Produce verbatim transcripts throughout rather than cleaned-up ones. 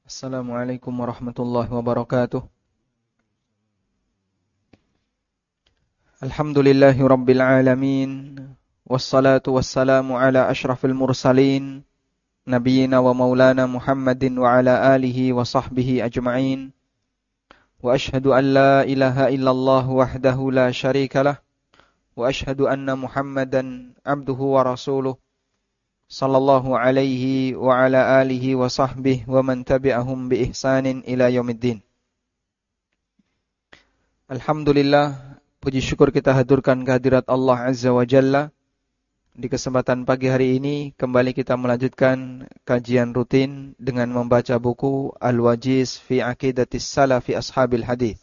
Assalamualaikum warahmatullahi wabarakatuh. Alhamdulillahi rabbil alamin. Wassalatu wassalamu ala ashrafil mursalin, nabiyina wa maulana Muhammadin wa ala alihi wa sahbihi ajma'in. Wa ashhadu an la ilaha illallah wahdahu la syarika lah. Wa ashhadu anna Muhammadan abduhu wa rasuluh. Sallallahu alaihi wa ala alihi wa sahbihi wa man tabi'ahum bi ihsanin ila yaumiddin. Alhamdulillah, puji syukur kita haturkan kehadirat Allah Azza wa Jalla. Di kesempatan pagi hari ini kembali kita melanjutkan kajian rutin dengan membaca buku Al-Wajiz fi Aqidatis Salafi Ashabil Hadis.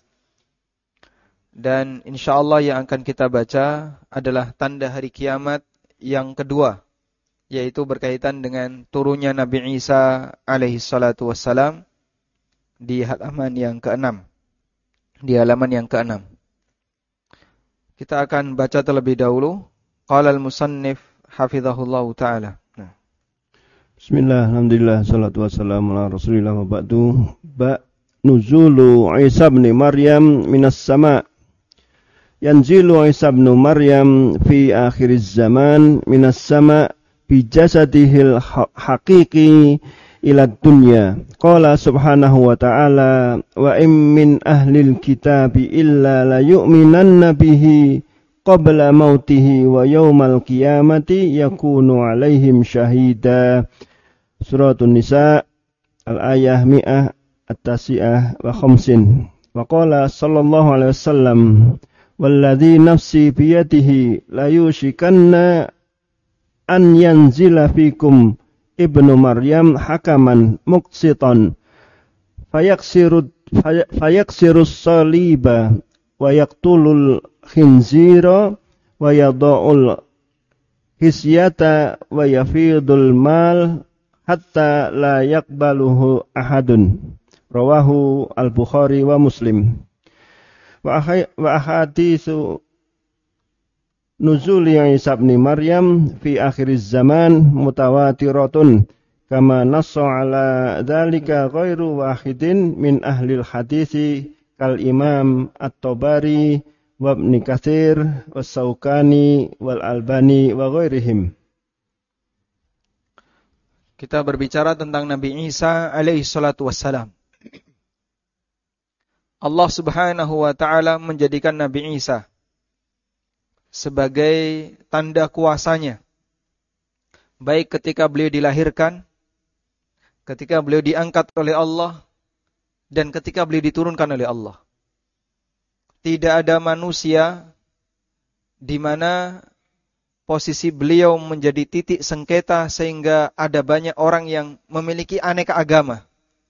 Dan insyaallah yang akan kita baca adalah tanda hari kiamat yang kedua, yaitu berkaitan dengan turunnya Nabi Isa alaihi salatu wassalam di halaman yang keenam. Di halaman yang keenam. Kita akan baca terlebih dahulu. Qala al-musannif hafizahullahu ta'ala. Nah. Bismillah, alhamdulillah, salatu wassalamu ala rasulillah wa ba'du. Ba nuzulu Isa ibn Maryam minas sama'. Yanzilu Isa ibn Maryam fi akhiriz zaman minas sama' bijasadihil haqiqi ila dunya. Qala subhanahu wa ta'ala wa im min ahlil kitabi illa la yu'minanna bihi qabla mautihi wa yawmal qiyamati yakunu alaihim syahida. Suratun Nisa al-ayah mi'ah at-tasi'ah wa khamsin. Wa qala sallallahu alaihi wasallam walladhi nafsi biyadihi la yushikanna an yanzila fikum ibnu Maryam hakaman muqsitan fayaksiru fayaksirus saliba wa yaqtulul khinzira wa yada'ul hisyata wa yafidul mal hatta la yaqbaluhu ahadun. Rawahu al-Bukhari wa Muslim. Wa ahaditsu nuzuli Isa ibn Maryam fi akhiriz zaman mutawatiratun kama nassa ala dzalika ghairu wahidin min ahlil hadisi kal Imam At-Tabari wa Ibn Katsir was-Saukani wal Albani wa ghairihim. Kita berbicara tentang Nabi Isa alaihi salatu wassalam. Allah Subhanahu wa ta'ala menjadikan Nabi Isa sebagai tanda kuasanya, baik ketika beliau dilahirkan, ketika beliau diangkat oleh Allah, dan ketika beliau diturunkan oleh Allah. Tidak ada manusia di mana posisi beliau menjadi titik sengketa sehingga ada banyak orang yang memiliki aneka agama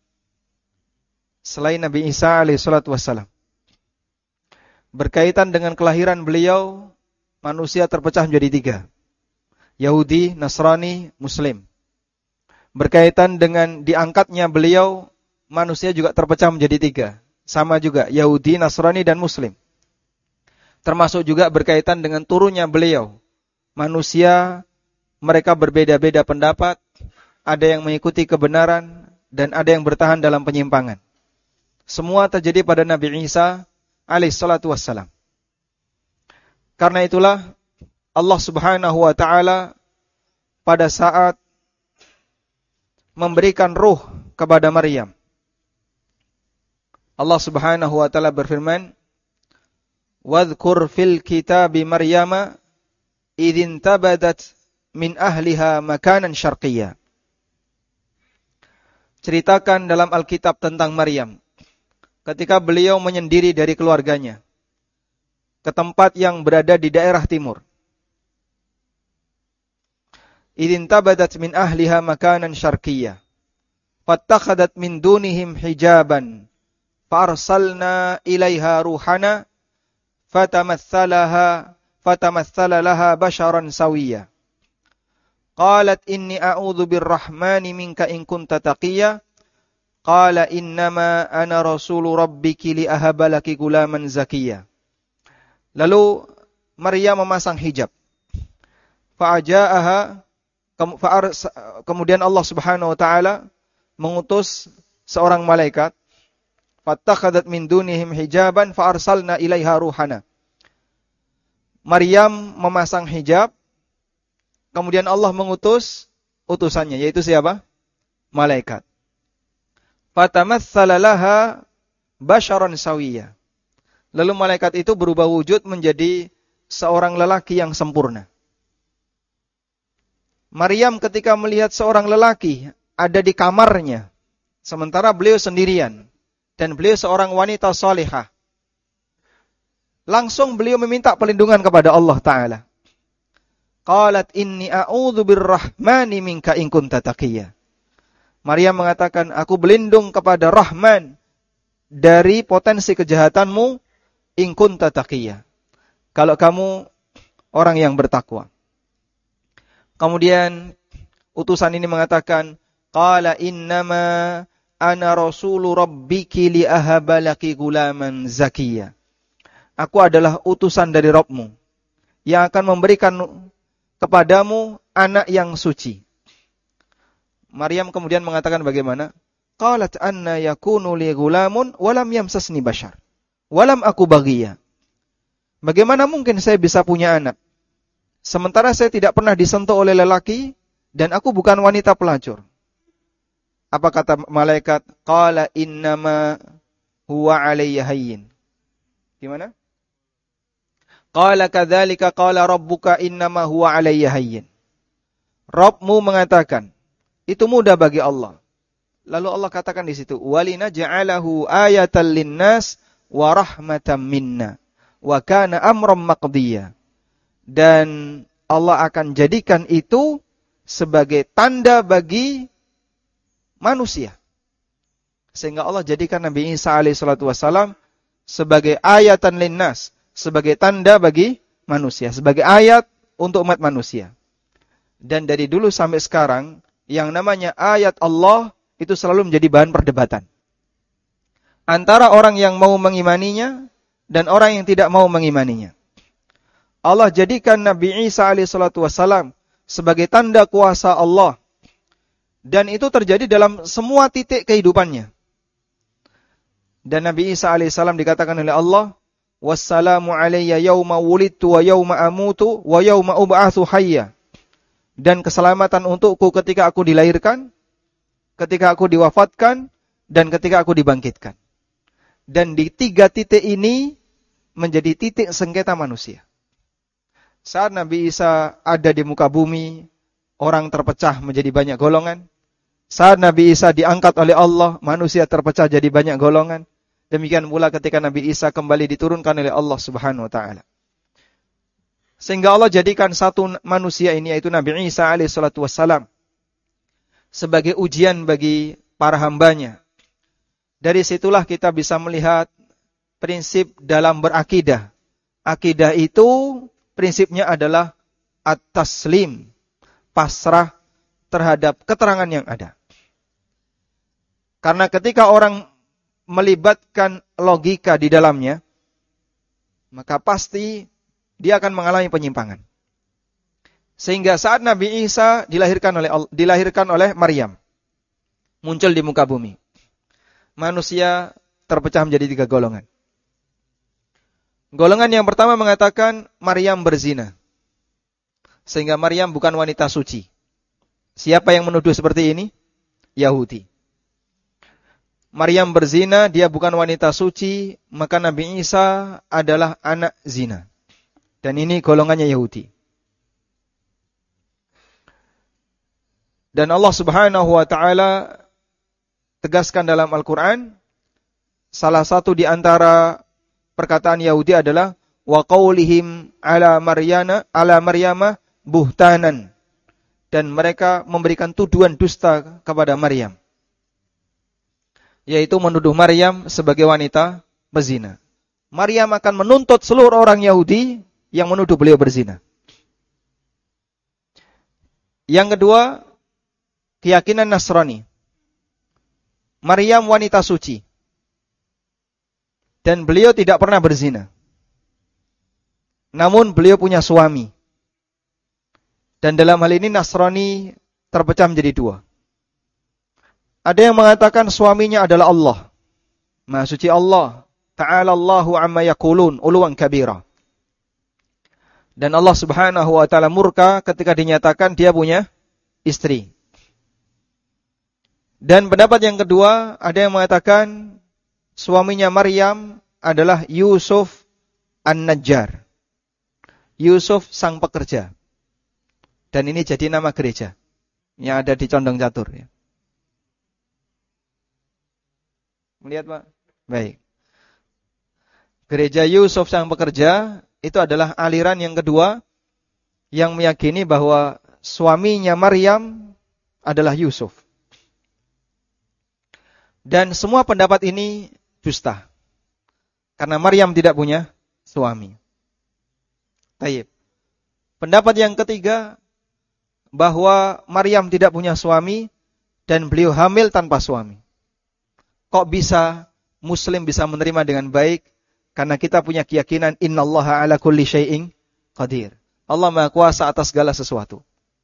selain Nabi Isa alaihi salatu wassalam. Berkaitan dengan kelahiran beliau, manusia terpecah menjadi tiga. Yahudi, Nasrani, Muslim. Berkaitan dengan diangkatnya beliau, manusia juga terpecah menjadi tiga. Sama juga, Yahudi, Nasrani, dan Muslim. Termasuk juga berkaitan dengan turunnya beliau. Manusia, mereka berbeda-beda pendapat. Ada yang mengikuti kebenaran, dan ada yang bertahan dalam penyimpangan. Semua terjadi pada Nabi Isa alaihi salatu wassalam. Karena itulah Allah Subhanahu wa ta'ala pada saat memberikan ruh kepada Maryam, Allah Subhanahu wa ta'ala berfirman, "Wadhkur fil kitabi Maryama idzin tabadat min ahliha makanan syarqiyya." Ceritakan dalam Alkitab tentang Maryam ketika beliau menyendiri dari keluarganya ke tempat yang berada di daerah timur. Idzin tabadat min ahliha makanan syarqiyya fattakhadat min dunihim hijaban farsalna ilaiha ruhana fatamassalaha fatamassala laha basharan sawiyya. Qalat inni a'udzu birrahmani minka in kunta taqiyya. Qala innama ana rasulu rabbiki li ahabalaki gulaman zakiyya. Lalu Maryam memasang hijab. Fa'aja'aha, kemudian Allah Subhanahu wa taala mengutus seorang malaikat, fattakhadat min dunihim hijaban fa arsalna ilaiha ruhana. Maryam memasang hijab, kemudian Allah mengutus utusannya, yaitu siapa? Malaikat. Fatamatsala laha basharan sawiyya. Lalu malaikat itu berubah wujud menjadi seorang lelaki yang sempurna. Maryam ketika melihat seorang lelaki ada di kamarnya, sementara beliau sendirian, dan beliau seorang wanita salihah, langsung beliau meminta perlindungan kepada Allah Ta'ala. Qalat inni a'udzu birrahmani minka in kunta taqiyya. Maryam mengatakan, aku berlindung kepada Rahman dari potensi kejahatanmu, in kunta taqiyya, kalau kamu orang yang bertakwa. Kemudian utusan ini mengatakan, qala innama ana rasulu rabbiki li ahaba laki gulaman zakiyya. Aku adalah utusan dari Rabbmu yang akan memberikan kepadamu anak yang suci. Maryam kemudian mengatakan bagaimana? Qalat anna yakunu li gulamun walam yamsasni bashar walam aku baghiya. Bagaimana mungkin saya bisa punya anak sementara saya tidak pernah disentuh oleh lelaki dan aku bukan wanita pelacur? Apa kata malaikat? Qala innama huwa alayya hayyin. Gimana? Qala kadzalika qala rabbuka innama huwa alayya hayyin. Rabbmu mengatakan, itu mudah bagi Allah. Lalu Allah katakan di situ, walina ja'alahu ayatan linnas wa rahmatan minna wa kana amran maqdiya. Dan Allah akan jadikan itu sebagai tanda bagi manusia. Sehingga Allah jadikan Nabi Isa alaihi salatu wasalam sebagai ayatan linnas, sebagai tanda bagi manusia, sebagai ayat untuk umat manusia. Dan dari dulu sampai sekarang, yang namanya ayat Allah itu selalu menjadi bahan perdebatan antara orang yang mau mengimaninya dan orang yang tidak mau mengimaninya. Allah jadikan Nabi Isa alaihissalatu wassalam sebagai tanda kuasa Allah, dan itu terjadi dalam semua titik kehidupannya. Dan Nabi Isa alaihissalam dikatakan oleh Allah, wassalamu alayya yawma wulidtu wa yawma amutu wa yawma ub'atsu hayya. Dan keselamatan untukku ketika aku dilahirkan, ketika aku diwafatkan, dan ketika aku dibangkitkan. Dan di tiga titik ini menjadi titik sengketa manusia. Saat Nabi Isa ada di muka bumi, orang terpecah menjadi banyak golongan. Saat Nabi Isa diangkat oleh Allah, manusia terpecah jadi banyak golongan. Demikian pula ketika Nabi Isa kembali diturunkan oleh Allah Subhanahu wa taala. Sehingga Allah jadikan satu manusia ini, yaitu Nabi Isa alaihissalatu wassalam, sebagai ujian bagi para hambanya. Dari situlah kita bisa melihat prinsip dalam berakidah. Akidah itu prinsipnya adalah at-taslim, pasrah terhadap keterangan yang ada. Karena ketika orang melibatkan logika di dalamnya, maka pasti dia akan mengalami penyimpangan. Sehingga saat Nabi Isa dilahirkan oleh dilahirkan oleh Maryam, muncul di muka bumi, manusia terpecah menjadi tiga golongan. Golongan yang pertama mengatakan Maryam berzina, sehingga Maryam bukan wanita suci. Siapa yang menuduh seperti ini? Yahudi. Maryam berzina, dia bukan wanita suci, maka Nabi Isa adalah anak zina. Dan ini golongannya Yahudi. Dan Allah Subhanahu wa taala tegaskan dalam Al-Qur'an, salah satu di antara perkataan Yahudi adalah wa qaulihim ala maryana ala maryama buhtanan, dan mereka memberikan tuduhan dusta kepada Maryam, yaitu menuduh Maryam sebagai wanita berzina. Maryam akan menuntut seluruh orang Yahudi yang menuduh beliau berzina. Yang kedua, keyakinan Nasrani. Maryam wanita suci, dan beliau tidak pernah berzina. Namun beliau punya suami. Dan dalam hal ini Nasrani terpecah menjadi dua. Ada yang mengatakan suaminya adalah Allah. Maha suci Allah. Ta'ala Allahu amma yaqulun uluwan kabira. Dan Allah Subhanahu wa taala murka ketika dinyatakan dia punya istri. Dan pendapat yang kedua, ada yang mengatakan suaminya Maryam adalah Yusuf An-Najjar. Yusuf sang pekerja. Dan ini jadi nama gereja yang ada di Condong Catur. Ya. Melihat Pak? Baik. Gereja Yusuf sang pekerja itu adalah aliran yang kedua yang meyakini bahwa suaminya Maryam adalah Yusuf. Dan semua pendapat ini dusta. Karena Maryam tidak punya suami. Taib. Pendapat yang ketiga, bahwa Maryam tidak punya suami dan beliau hamil tanpa suami. Kok bisa Muslim bisa menerima dengan baik? Karena kita punya keyakinan innallaha ala kulli syai'in qadir. Allah Maha Kuasa atas segala sesuatu.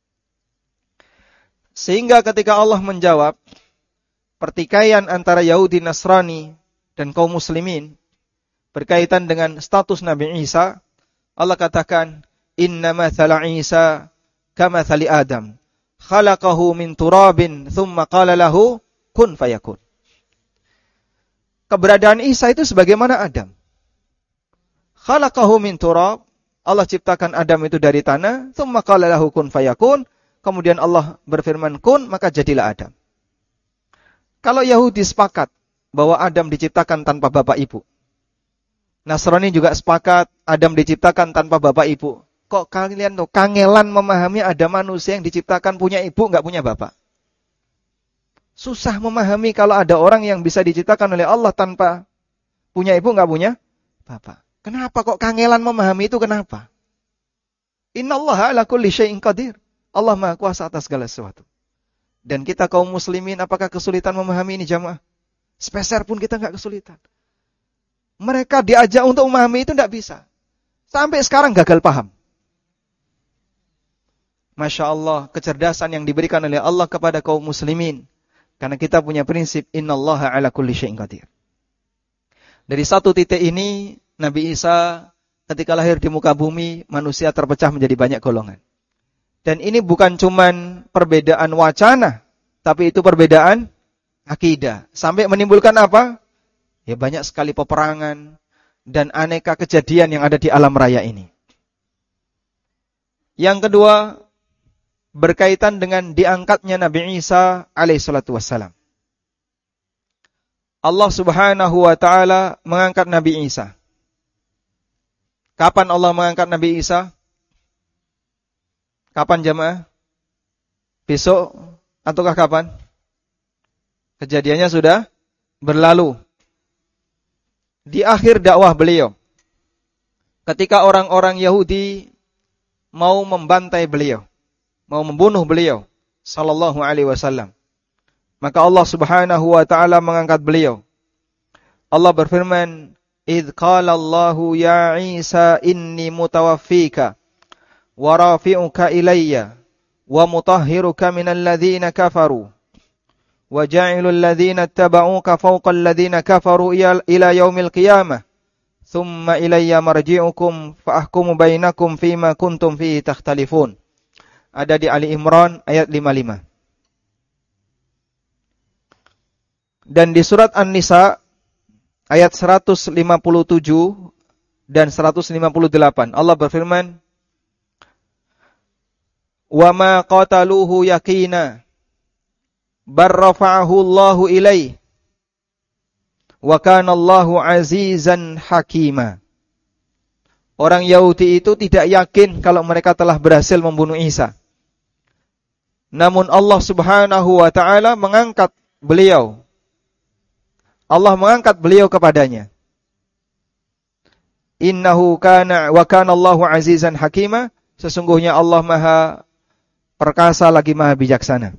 Sehingga ketika Allah menjawab pertikaian antara Yahudi Nasrani dan kaum muslimin berkaitan dengan status Nabi Isa, Allah katakan inna mathala Isa kamathali Adam khalaqahu min turabin thumma qala lahu kun fayakun. Keberadaan Isa itu sebagaimana Adam. Khalaqahu min turab, Allah ciptakan Adam itu dari tanah, thumma qala lahu kun fayakun, kemudian Allah berfirman kun, maka jadilah Adam. Kalau Yahudi sepakat bahwa Adam diciptakan tanpa bapak ibu, Nasrani juga sepakat Adam diciptakan tanpa bapak ibu. Kok kalian tuh kangelan memahami ada manusia yang diciptakan punya ibu, enggak punya bapak? Susah memahami kalau ada orang yang bisa diciptakan oleh Allah tanpa punya ibu, enggak punya bapak. Kenapa kok kangelan memahami itu, kenapa? Innallaha ala kulli syai'in qadir. Allah Maha Kuasa atas segala sesuatu. Dan kita kaum muslimin apakah kesulitan memahami ini jamaah? Sepeser pun kita enggak kesulitan. Mereka diajak untuk memahami itu enggak bisa. Sampai sekarang gagal paham. Masya Allah, kecerdasan yang diberikan oleh Allah kepada kaum muslimin. Karena kita punya prinsip innallaha ala kulli syai'in qadir. Dari satu titik ini, Nabi Isa ketika lahir di muka bumi, manusia terpecah menjadi banyak golongan. Dan ini bukan cuman perbedaan wacana, tapi itu perbedaan akidah. Sampai menimbulkan apa? Ya banyak sekali peperangan dan aneka kejadian yang ada di alam raya ini. Yang kedua, berkaitan dengan diangkatnya Nabi Isa alaihissalatu wassalam. Allah Subhanahu wa taala mengangkat Nabi Isa. Kapan Allah mengangkat Nabi Isa? Kapan jemaah? Besok ataukah kapan? Kejadiannya sudah berlalu. Di akhir dakwah beliau, ketika orang-orang Yahudi mau membantai beliau, mau membunuh beliau sallallahu alaihi wasallam, maka Allah Subhanahu wa taala mengangkat beliau. Allah berfirman, "Idz qala Allahu ya Isa inni mutawaffika wa rafi'uka ilayya wa mutahhiruka minal ladzina kafaru wa ja'ilul ladzina ittaba'uka fawqa alladzina kafaru ila yaumil qiyamah thumma ilayya marji'ukum fa ahkumu bainakum fima kuntum fihi takhtalifun." Ada di Ali Imran ayat lima puluh lima. Dan di surat An-Nisa ayat seratus lima puluh tujuh dan seratus lima puluh delapan Allah berfirman, "Wa ma qataluhu yaqina bar rafa'ahu Allahu ilaihi wa kana Allahu azizan hakima." Orang Yahudi itu tidak yakin kalau mereka telah berhasil membunuh Isa. Namun Allah Subhanahu wa taala mengangkat beliau. Allah mengangkat beliau kepadanya. Innahu kana wa kana Allahu azizan hakima. Sesungguhnya Allah Maha perkasa lagi Maha bijaksana.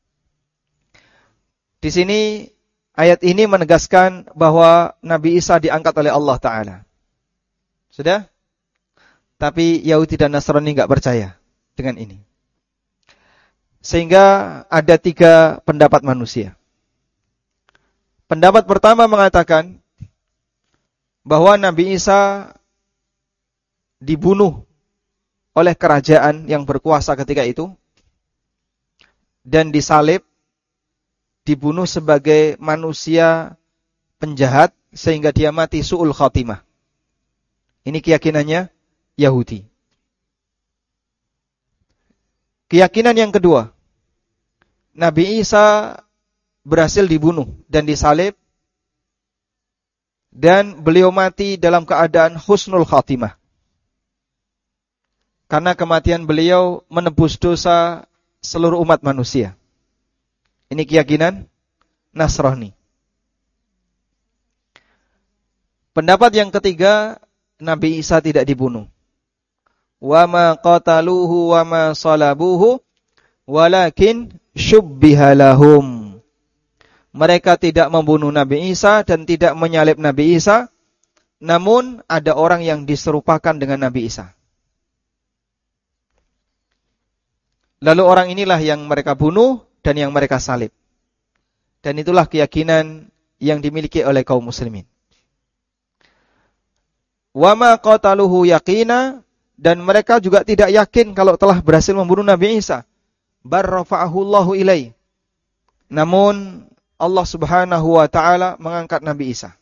Di sini ayat ini menegaskan bahwa Nabi Isa diangkat oleh Allah Ta'ala. Sudah? Tapi Yahudi dan Nasrani enggak percaya dengan ini. Sehingga ada tiga pendapat manusia. Pendapat pertama mengatakan bahwa Nabi Isa dibunuh oleh kerajaan yang berkuasa ketika itu dan disalib, dibunuh sebagai manusia penjahat sehingga dia mati su'ul khatimah. Ini keyakinannya Yahudi. Keyakinan yang kedua, Nabi Isa berhasil dibunuh dan disalib dan beliau mati dalam keadaan husnul khatimah. Karena kematian beliau menebus dosa seluruh umat manusia. Ini keyakinan Nasrani. Pendapat yang ketiga, Nabi Isa tidak dibunuh. Wa ma qataluhu wa ma salabuhu walakin syubbiha lahum. Mereka tidak membunuh Nabi Isa dan tidak menyalib Nabi Isa, namun ada orang yang diserupakan dengan Nabi Isa. Lalu orang inilah yang mereka bunuh dan yang mereka salib. Dan itulah keyakinan yang dimiliki oleh kaum muslimin. Wa ma qataluhu yaqina, dan mereka juga tidak yakin kalau telah berhasil membunuh Nabi Isa. Bar rafa'ahu Allahu ilaihi. Namun Allah Subhanahu wa taala mengangkat Nabi Isa.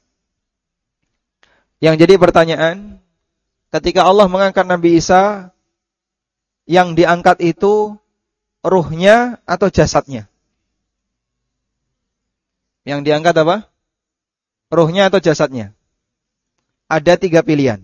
Yang jadi pertanyaan, ketika Allah mengangkat Nabi Isa, yang diangkat itu ruhnya atau jasadnya? Yang diangkat apa? Ruhnya atau jasadnya? Ada tiga pilihan.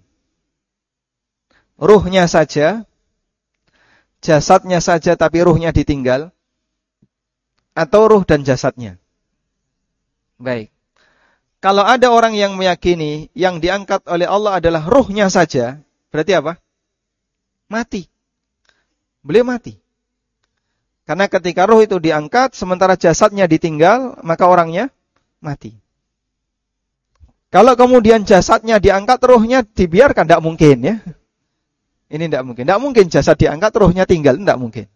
Ruhnya saja, jasadnya saja tapi ruhnya ditinggal, atau ruh dan jasadnya. Baik. Kalau ada orang yang meyakini yang diangkat oleh Allah adalah ruhnya saja, berarti apa? Mati. Beliau mati. Karena ketika ruh itu diangkat, sementara jasadnya ditinggal, maka orangnya mati. Kalau kemudian jasadnya diangkat, ruhnya dibiarkan, tidak mungkin ya. Ini tidak mungkin. Tidak mungkin jasad diangkat, ruhnya tinggal, tidak mungkin.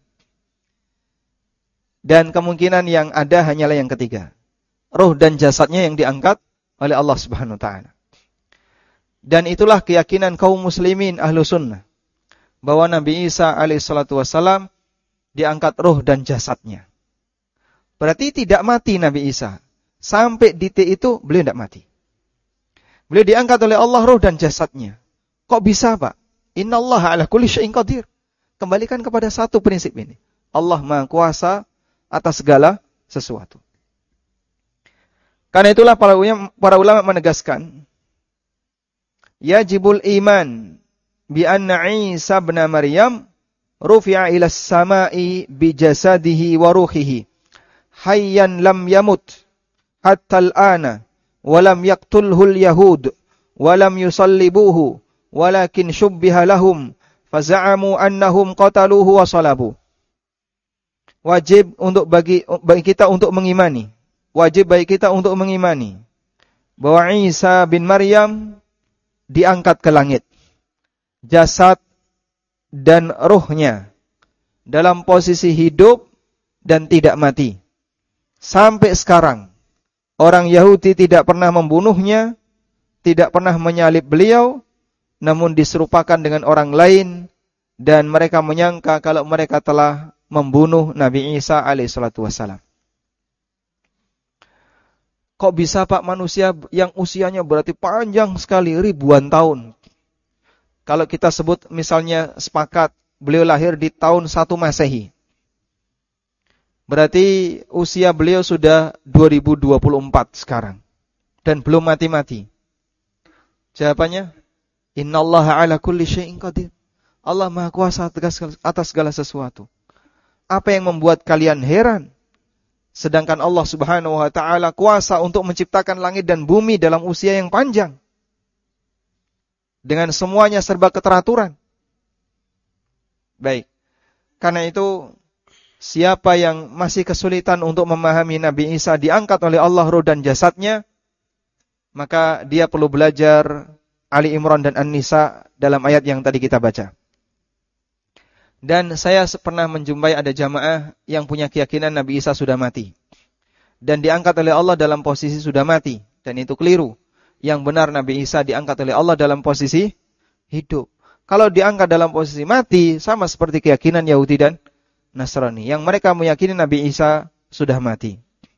Dan kemungkinan yang ada hanyalah yang ketiga. Ruh dan jasadnya yang diangkat oleh Allah Subhanahu wa taala. Dan itulah keyakinan kaum muslimin ahlu sunnah, bahwa Nabi Isa alaihi salatu wassalam diangkat ruh dan jasadnya. Berarti tidak mati Nabi Isa. Sampai di titik itu beliau tidak mati. Beliau diangkat oleh Allah ruh dan jasadnya. Kok bisa, Pak? Innallaha ala kulli syai'in qadir. Kembalikan kepada satu prinsip ini. Allah Maha Kuasa atas segala sesuatu. Karena itulah para ulama, para ulama menegaskan, yajibul iman bi anna Isa ibn Maryam rufi'a ila as-sama'i bi jasadihi wa ruhihi hayyan lam yamut hatta al-ana wa lam yaqtulhu al-yahud wa lam yusallibuhu walakin syubbiha lahum faza'amu annahum qataluhu wa salabu. Wajib untuk bagi bagi kita untuk mengimani Wajib bagi kita untuk mengimani bahwa Isa bin Maryam diangkat ke langit, jasad dan ruhnya dalam posisi hidup dan tidak mati. Sampai sekarang orang Yahudi tidak pernah membunuhnya, tidak pernah menyalib beliau, namun diserupakan dengan orang lain dan mereka menyangka kalau mereka telah membunuh Nabi Isa alaihi salatu wassalam. Kok bisa, Pak, manusia yang usianya berarti panjang sekali, ribuan tahun. Kalau kita sebut misalnya sepakat, beliau lahir di tahun satu Masehi. Berarti usia beliau sudah dua ribu dua puluh empat sekarang. Dan belum mati-mati. Jawabannya, Innallaha ala kulli syai'in qadir. Allah Maha Kuasa atas segala sesuatu. Apa yang membuat kalian heran? Sedangkan Allah Subhanahu wa taala kuasa untuk menciptakan langit dan bumi dalam usia yang panjang. Dengan semuanya serba keteraturan. Baik. Karena itu, siapa yang masih kesulitan untuk memahami Nabi Isa diangkat oleh Allah ruh dan jasadnya, maka dia perlu belajar Ali Imran dan An-Nisa dalam ayat yang tadi kita baca. Dan saya pernah menjumpai ada jamaah yang punya keyakinan Nabi Isa sudah mati. dan diangkat oleh Allah dalam posisi sudah mati, dan itu keliru. Yang benar Nabi Isa diangkat oleh Allah dalam posisi hidup. Kalau diangkat dalam posisi mati, sama seperti keyakinan Yahudi dan Nasrani, yang mereka meyakini Nabi Isa sudah mati.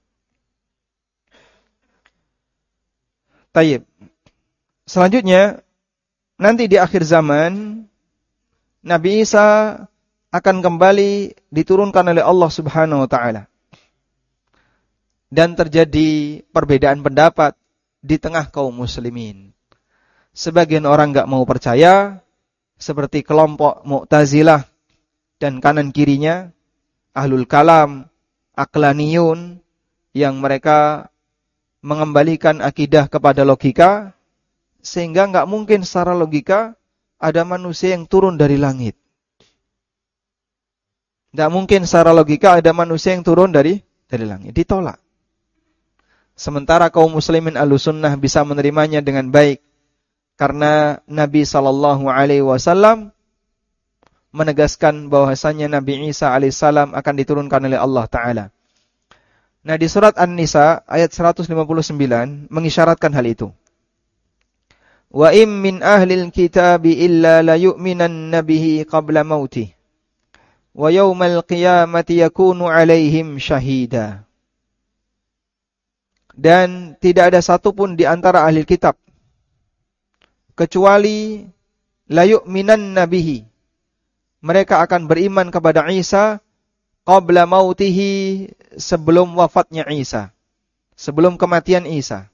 Tayyib. Selanjutnya, nanti di akhir zaman, Nabi Isa akan kembali diturunkan oleh Allah Subhanahu wa Ta'ala. Dan terjadi perbedaan pendapat di tengah kaum muslimin. Sebagian orang enggak mau percaya, seperti kelompok Mu'tazilah dan kanan kirinya, Ahlul Kalam, Aqlaniyun, yang mereka mengembalikan akidah kepada logika, sehingga enggak mungkin secara logika ada manusia yang turun dari langit. Enggak mungkin secara logika ada manusia yang turun dari dari langit. Ditolak. Sementara kaum muslimin Ahlussunnah bisa menerimanya dengan baik. Karena Nabi sallallahu alaihi wasallam menegaskan bahwasanya Nabi Isa alaihissalam akan diturunkan oleh Allah Ta'ala. Nah, di surat An-Nisa ayat seratus lima puluh sembilan mengisyaratkan hal itu. Wa im min ahlil kitabi illa la yu'minan nabihi qabla mautih. Wa yawmal qiyamati yakunu alaihim syahida. Dan tidak ada satupun di antara ahli kitab kecuali la yu'minan nabihi. Mereka akan beriman kepada Isa qabla mautihi, sebelum wafatnya Isa, sebelum kematian Isa.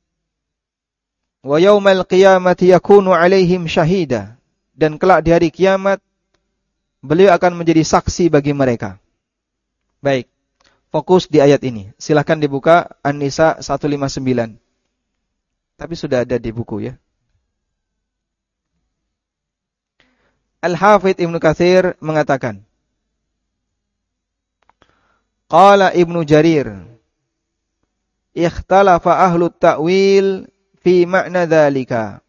Wa yaumal qiyamati yakunu alaihim syahida, dan kelak di hari kiamat beliau akan menjadi saksi bagi mereka. Baik, fokus di ayat ini. Silakan dibuka An-Nisa seratus lima puluh sembilan. Tapi sudah ada di buku ya. Al-Hafidh Ibnu Katsir mengatakan, Qala Ibnu Jarir, ikhtalafa ahlu ta'wil fi makna dzalika.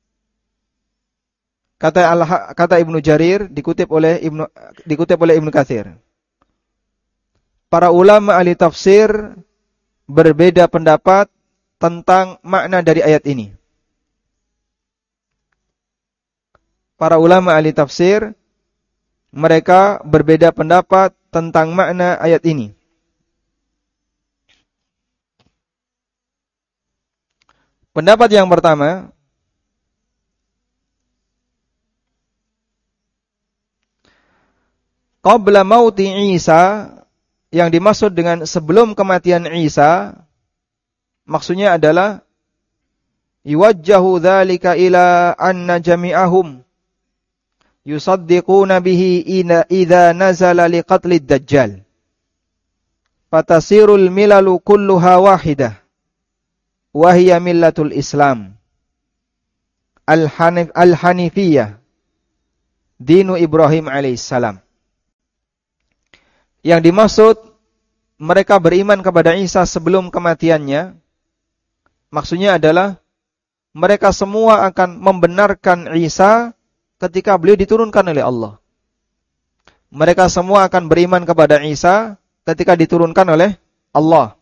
Kata Allah, kata Ibnu Jarir dikutip oleh Ibnu dikutip oleh Ibnu Katsir. Para ulama ahli tafsir berbeda pendapat tentang makna dari ayat ini. Para ulama ahli tafsir mereka berbeda pendapat tentang makna ayat ini. Pendapat yang pertama, qabla mauti Isa, yang dimaksud dengan sebelum kematian Isa, maksudnya adalah yuwajjahu dzalika ila anna jami'ahum yusaddiquna bihi idza nazala liqatlid dajjal fatasirul milalu kulluha wahidah wa hiya millatul Islam al-hanif al-hanifiyah dinu Ibrahim alaihissalam. Yang dimaksud mereka beriman kepada Isa sebelum kematiannya, maksudnya adalah mereka semua akan membenarkan Isa ketika beliau diturunkan oleh Allah. Mereka semua akan beriman kepada Isa ketika diturunkan oleh Allah,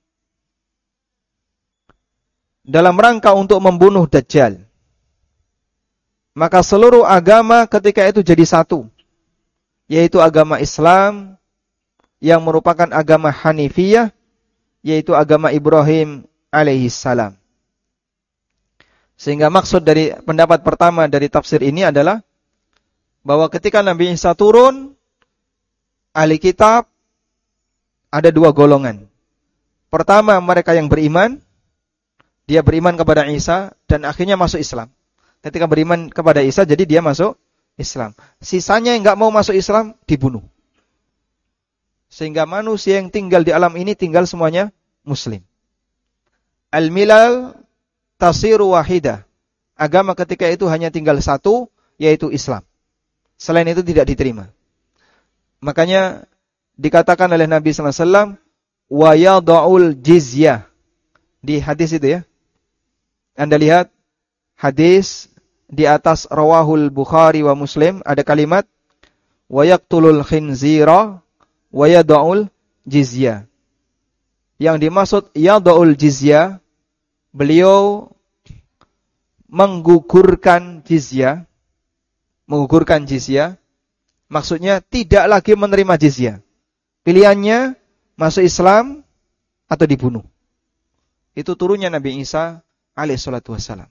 dalam rangka untuk membunuh Dajjal. Maka seluruh agama ketika itu jadi satu, yaitu agama Islam yang merupakan agama Hanifiyah, yaitu agama Ibrahim alaihissalam. Sehingga maksud dari pendapat pertama dari tafsir ini adalah bahwa ketika Nabi Isa turun, ahli kitab ada dua golongan. Pertama, mereka yang beriman, dia beriman kepada Isa dan akhirnya masuk Islam. Ketika beriman kepada Isa, jadi dia masuk Islam. Sisanya yang enggak mau masuk Islam dibunuh. Sehingga manusia yang tinggal di alam ini tinggal semuanya Muslim. Al-milal tasiru wahidah. Agama ketika itu hanya tinggal satu, yaitu Islam. Selain itu tidak diterima. Makanya dikatakan oleh Nabi sallallahu alaihi wasallam, wa yada'ul jizyah. Di hadis itu ya. Anda lihat hadis di atas rawahul Bukhari wa Muslim ada kalimat wa yaqtulul khinzira wa yada'ul jizyah. Yang dimaksud yada'ul jizyah, beliau menggugurkan jizyah, menggugurkan jizyah, maksudnya tidak lagi menerima jizyah. Pilihannya masuk Islam atau dibunuh. Itu turunnya Nabi Isa alaihi salatu wassalam.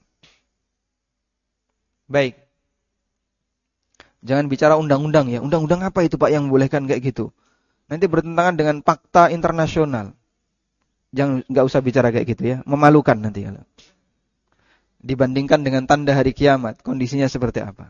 Baik. Jangan bicara undang-undang ya. Undang-undang apa itu Pak yang membolehkan kayak gitu? Nanti bertentangan dengan fakta internasional. Jangan, enggak usah bicara kayak gitu ya. Memalukan nanti kalau dibandingkan dengan tanda hari kiamat, kondisinya seperti apa.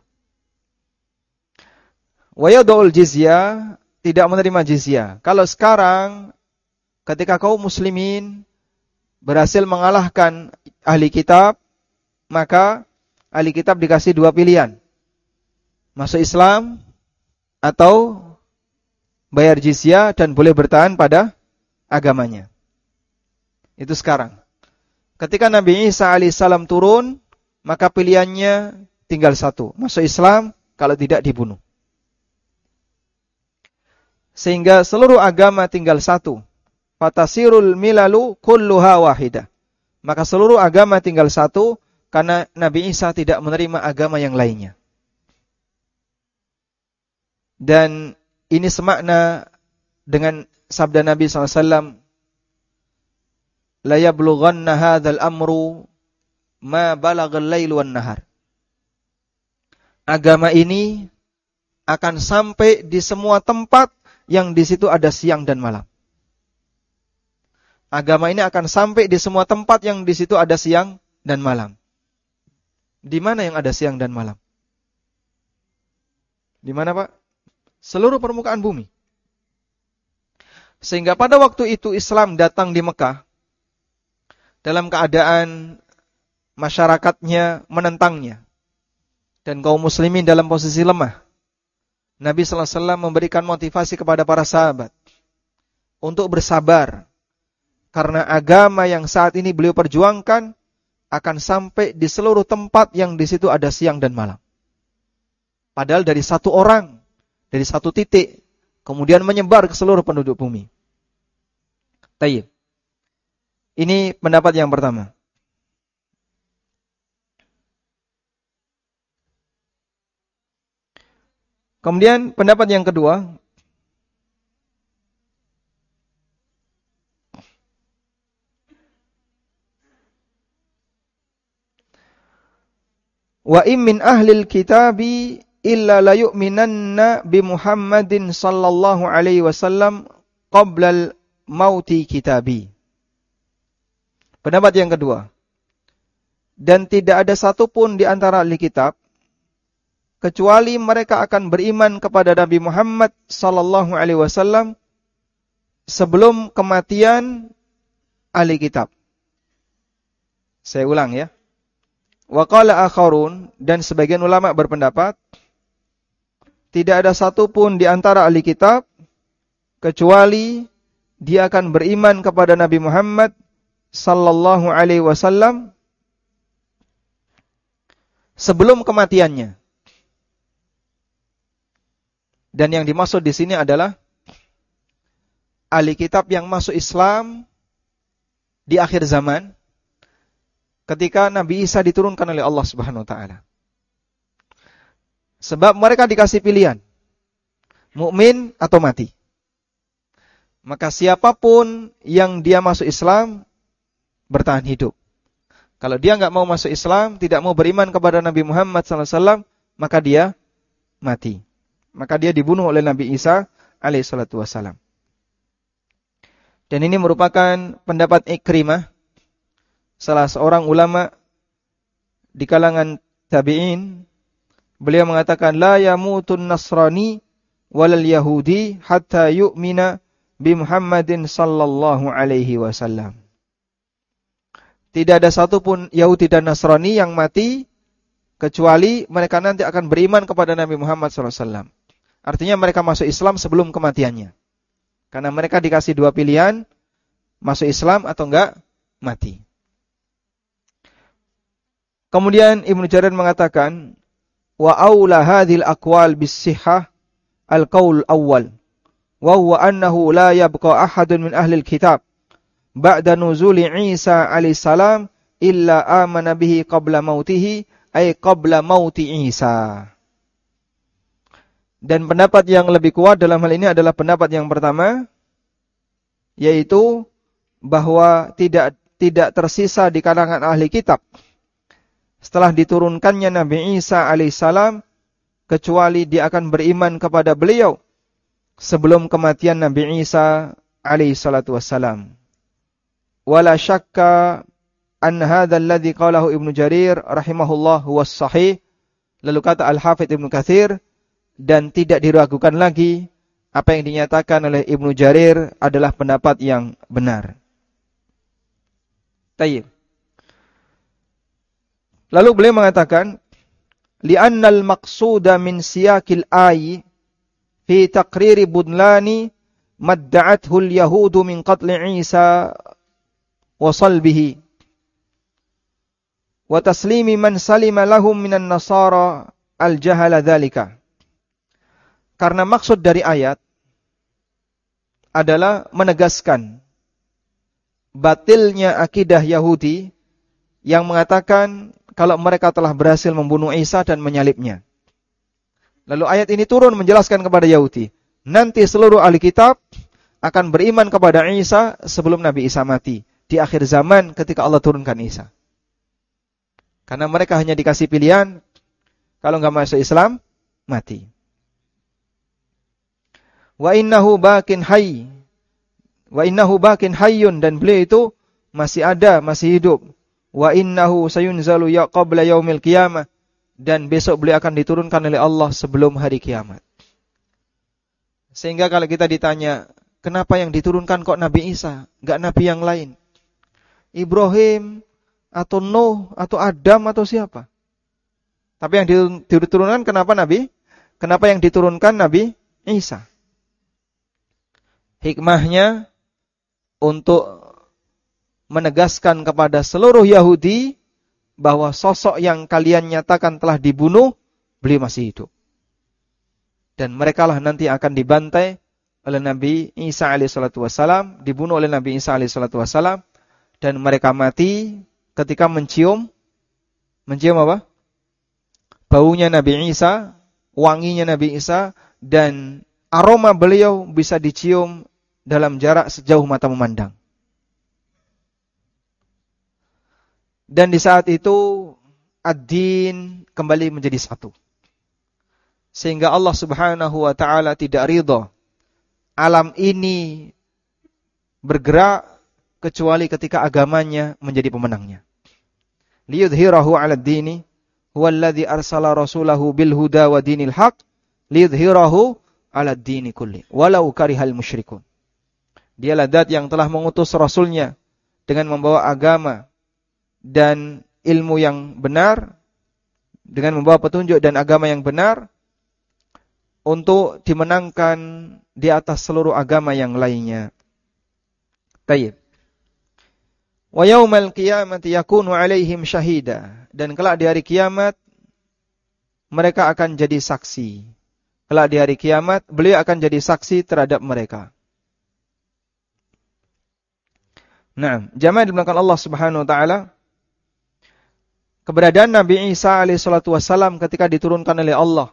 Wa yad'ul jizyah, tidak menerima jizyah. Kalau sekarang ketika kaum muslimin berhasil mengalahkan ahli kitab, maka ahli kitab dikasih dua pilihan. Masuk Islam atau bayar jizyah dan boleh bertahan pada agamanya. Itu sekarang. Ketika Nabi Isa alaihissalam turun, maka pilihannya tinggal satu. Masuk Islam, kalau tidak dibunuh. Sehingga seluruh agama tinggal satu. Fatasirul milalu kulluha wahidah. Maka seluruh agama tinggal satu, karena Nabi Isa tidak menerima agama yang lainnya. Dan ini semakna dengan sabda Nabi shallallahu alaihi wasallam, la yablughanna hadzal amru ma balagal lail wan nahar. Agama ini akan sampai di semua tempat yang di situ ada siang dan malam. Agama ini akan sampai di semua tempat yang di situ ada siang dan malam. Di mana yang ada siang dan malam? Di mana, Pak? Seluruh permukaan bumi. Sehingga pada waktu itu Islam datang di Mekah dalam keadaan masyarakatnya menentangnya dan kaum muslimin dalam posisi lemah. Nabi sallallahu alaihi wasallam memberikan motivasi kepada para sahabat untuk bersabar, karena agama yang saat ini beliau perjuangkan akan sampai di seluruh tempat yang di situ ada siang dan malam. Padahal dari satu orang, dari satu titik, kemudian menyebar ke seluruh penduduk bumi. Tayyib. Ini pendapat yang pertama. Kemudian pendapat yang kedua, wa im min ahlil kitabi illa la yu'minanna bi Muhammadin sallallahu alaihi wasallam qabla mauti kitabi. Pendapat yang kedua, dan tidak ada satupun di antara ahli kitab kecuali mereka akan beriman kepada Nabi Muhammad sallallahu alaihi wasallam sebelum kematian ahli kitab. Saya ulang ya. Wa qala akharun, dan sebagian ulama berpendapat tidak ada satupun di antara ahli kitab kecuali dia akan beriman kepada Nabi Muhammad sallallahu alaihi wasallam sebelum kematiannya. Dan yang dimaksud di sini adalah ahli kitab yang masuk Islam di akhir zaman ketika Nabi Isa diturunkan oleh Allah Subhanahu wa taala. Sebab mereka dikasih pilihan, mukmin atau mati. Maka siapapun yang dia masuk Islam bertahan hidup. Kalau dia enggak mau masuk Islam, tidak mau beriman kepada Nabi Muhammad sallallahu alaihi wasallam, maka dia mati. Maka dia dibunuh oleh Nabi Isa alaihi salatu wasallam. Dan ini merupakan pendapat Ikrimah, salah seorang ulama di kalangan tabi'in. Beliau mengatakan, la yamutun nasrani walal yahudi hatta yu'mina bi Muhammadin sallallahu alaihi wasallam. Tidak ada satupun Yahudi dan Nasrani yang mati kecuali mereka nanti akan beriman kepada Nabi Muhammad sallallahu alaihi wasallam. Artinya mereka masuk Islam sebelum kematiannya. Karena mereka dikasih dua pilihan, masuk Islam atau enggak mati. Kemudian Ibnu Jarir mengatakan, wa aula hadhil aqwal bis-sihhah al-qaul awwal wa huwa annahu la yabqa ahadun min ahli al-kitab ba'da nuzuli Isa alaihissalam illa amana bihi qabla mautihi ay qabla mauti Isa. Dan pendapat yang lebih kuat dalam hal ini adalah pendapat yang pertama, yaitu bahwa tidak tidak tersisa di kalangan ahli kitab setelah diturunkannya Nabi Isa alaihissalam kecuali dia akan beriman kepada beliau sebelum kematian Nabi Isa alaihissalatu wassalam. Wala syakka an hadha alladhi qalahu Ibnu Jarir rahimahullah huwa sahih. Lalu kata Al-Hafidz Ibnu Katsir, dan tidak diragukan lagi apa yang dinyatakan oleh Ibnu Jarir adalah pendapat yang benar. Tayyib. Lalu beliau mengatakan, li'anna al-maqsuda min siyaqil ayi fi taqriri budlani madda'athu al-yahudu min qatli Isa wa salbihi wa taslimi man salima lahum minan nasara al-jahala dzalika. Karena maksud dari ayat adalah menegaskan batilnya akidah Yahudi yang mengatakan kalau mereka telah berhasil membunuh Isa dan menyalibnya. Lalu ayat ini turun menjelaskan kepada Yahudi, nanti seluruh ahli kitab akan beriman kepada Isa sebelum Nabi Isa mati, di akhir zaman ketika Allah turunkan Isa. Karena mereka hanya dikasih pilihan, kalau enggak masuk Islam, mati. Wa innahu bakin hayy. Wa innahu bakin hayyun, dan beliau itu masih ada, masih hidup. Wa innahu sayunzalu ya qabla yaumil qiyamah, dan besok beliau akan diturunkan oleh Allah sebelum hari kiamat. Sehingga kalau kita ditanya, kenapa yang diturunkan kok Nabi Isa, enggak nabi yang lain? Ibrahim atau Nuh atau Adam atau siapa? Tapi yang diturunkan kenapa Nabi? Kenapa yang diturunkan Nabi Isa? Hikmahnya untuk menegaskan kepada seluruh Yahudi bahwa sosok yang kalian nyatakan telah dibunuh, beliau masih hidup. Dan merekalah nanti akan dibantai oleh Nabi Isa alaihissalatu wassalam, dibunuh oleh Nabi Isa alaihissalatu wassalam, dan mereka mati ketika mencium, mencium apa? Baunya Nabi Isa, wanginya Nabi Isa, dan aroma beliau bisa dicium dalam jarak sejauh mata memandang. Dan di saat itu ad-din kembali menjadi satu. Sehingga Allah Subhanahu wa taala tidak ridha alam ini bergerak kecuali ketika agamanya menjadi pemenangnya. Liyudhhirahu 'alad dini huwallazi arsala rasulahu bil huda wa dinil haq liyudhhirahu 'alad dini kulli walau karihal musyrikun. Dialah zat yang telah mengutus Rasulnya dengan membawa agama dan ilmu yang benar, dengan membawa petunjuk dan agama yang benar, untuk dimenangkan di atas seluruh agama yang lainnya. Tayyib. Wa yaumal qiyamati yakunu alaihim syahida. Dan kelak di hari kiamat, mereka akan jadi saksi. Kelak di hari kiamat, beliau akan jadi saksi terhadap mereka. Nah, jamaah dimulakan Allah Subhanahu wa taala, keberadaan Nabi Isa alaihissalatu wassalam ketika diturunkan oleh Allah,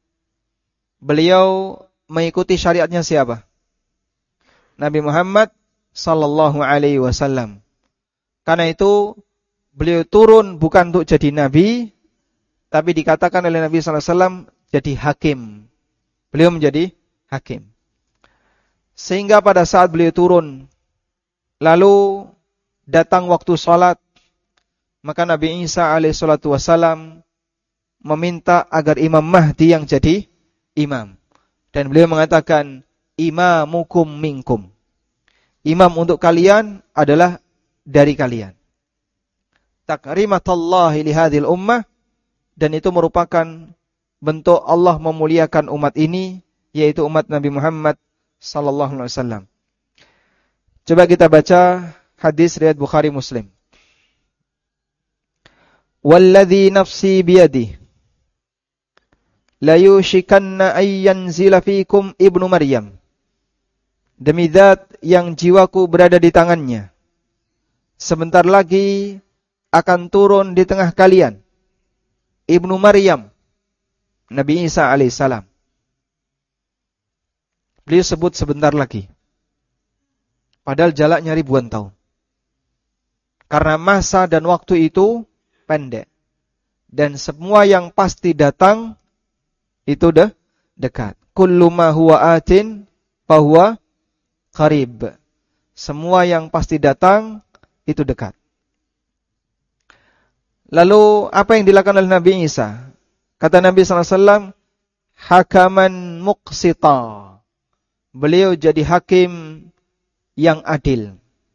beliau mengikuti syariatnya siapa? Nabi Muhammad sallallahu alaihi wasallam. Karena itu beliau turun bukan untuk jadi nabi, tapi dikatakan oleh Nabi sallallahu alaihi wasallam jadi hakim. Beliau menjadi hakim. Sehingga pada saat beliau turun, lalu datang waktu salat, maka Nabi Isa alaihissalatu wassalam meminta agar Imam Mahdi yang jadi imam. Dan beliau mengatakan, imamukum minkum. Imam untuk kalian adalah dari kalian. Takrimatallahi lihadil ummah. Dan itu merupakan bentuk Allah memuliakan umat ini, yaitu umat Nabi Muhammad sallallahu alaihi wasallam. Coba kita baca hadis riwayat Bukhari Muslim. Walladzi nafsi biyadihi la yushikanna ay yanzila fikum ibnu Maryam. Demi zat yang jiwaku berada di tangannya, sebentar lagi akan turun di tengah kalian Ibnu Maryam, Nabi Isa alaihissalam. Beliau sebut sebentar lagi. Padahal jaraknya ribuan tahun. Karena masa dan waktu itu pendek. Dan semua yang pasti datang itu dah dekat. Kullu ma huwa atin fahuwa qarib. Semua yang pasti datang itu dekat. Lalu apa yang dilakukan oleh Nabi Isa? Kata Nabi sallallahu alaihi wasallam, hakaman muqsita. Beliau jadi hakim yang adil.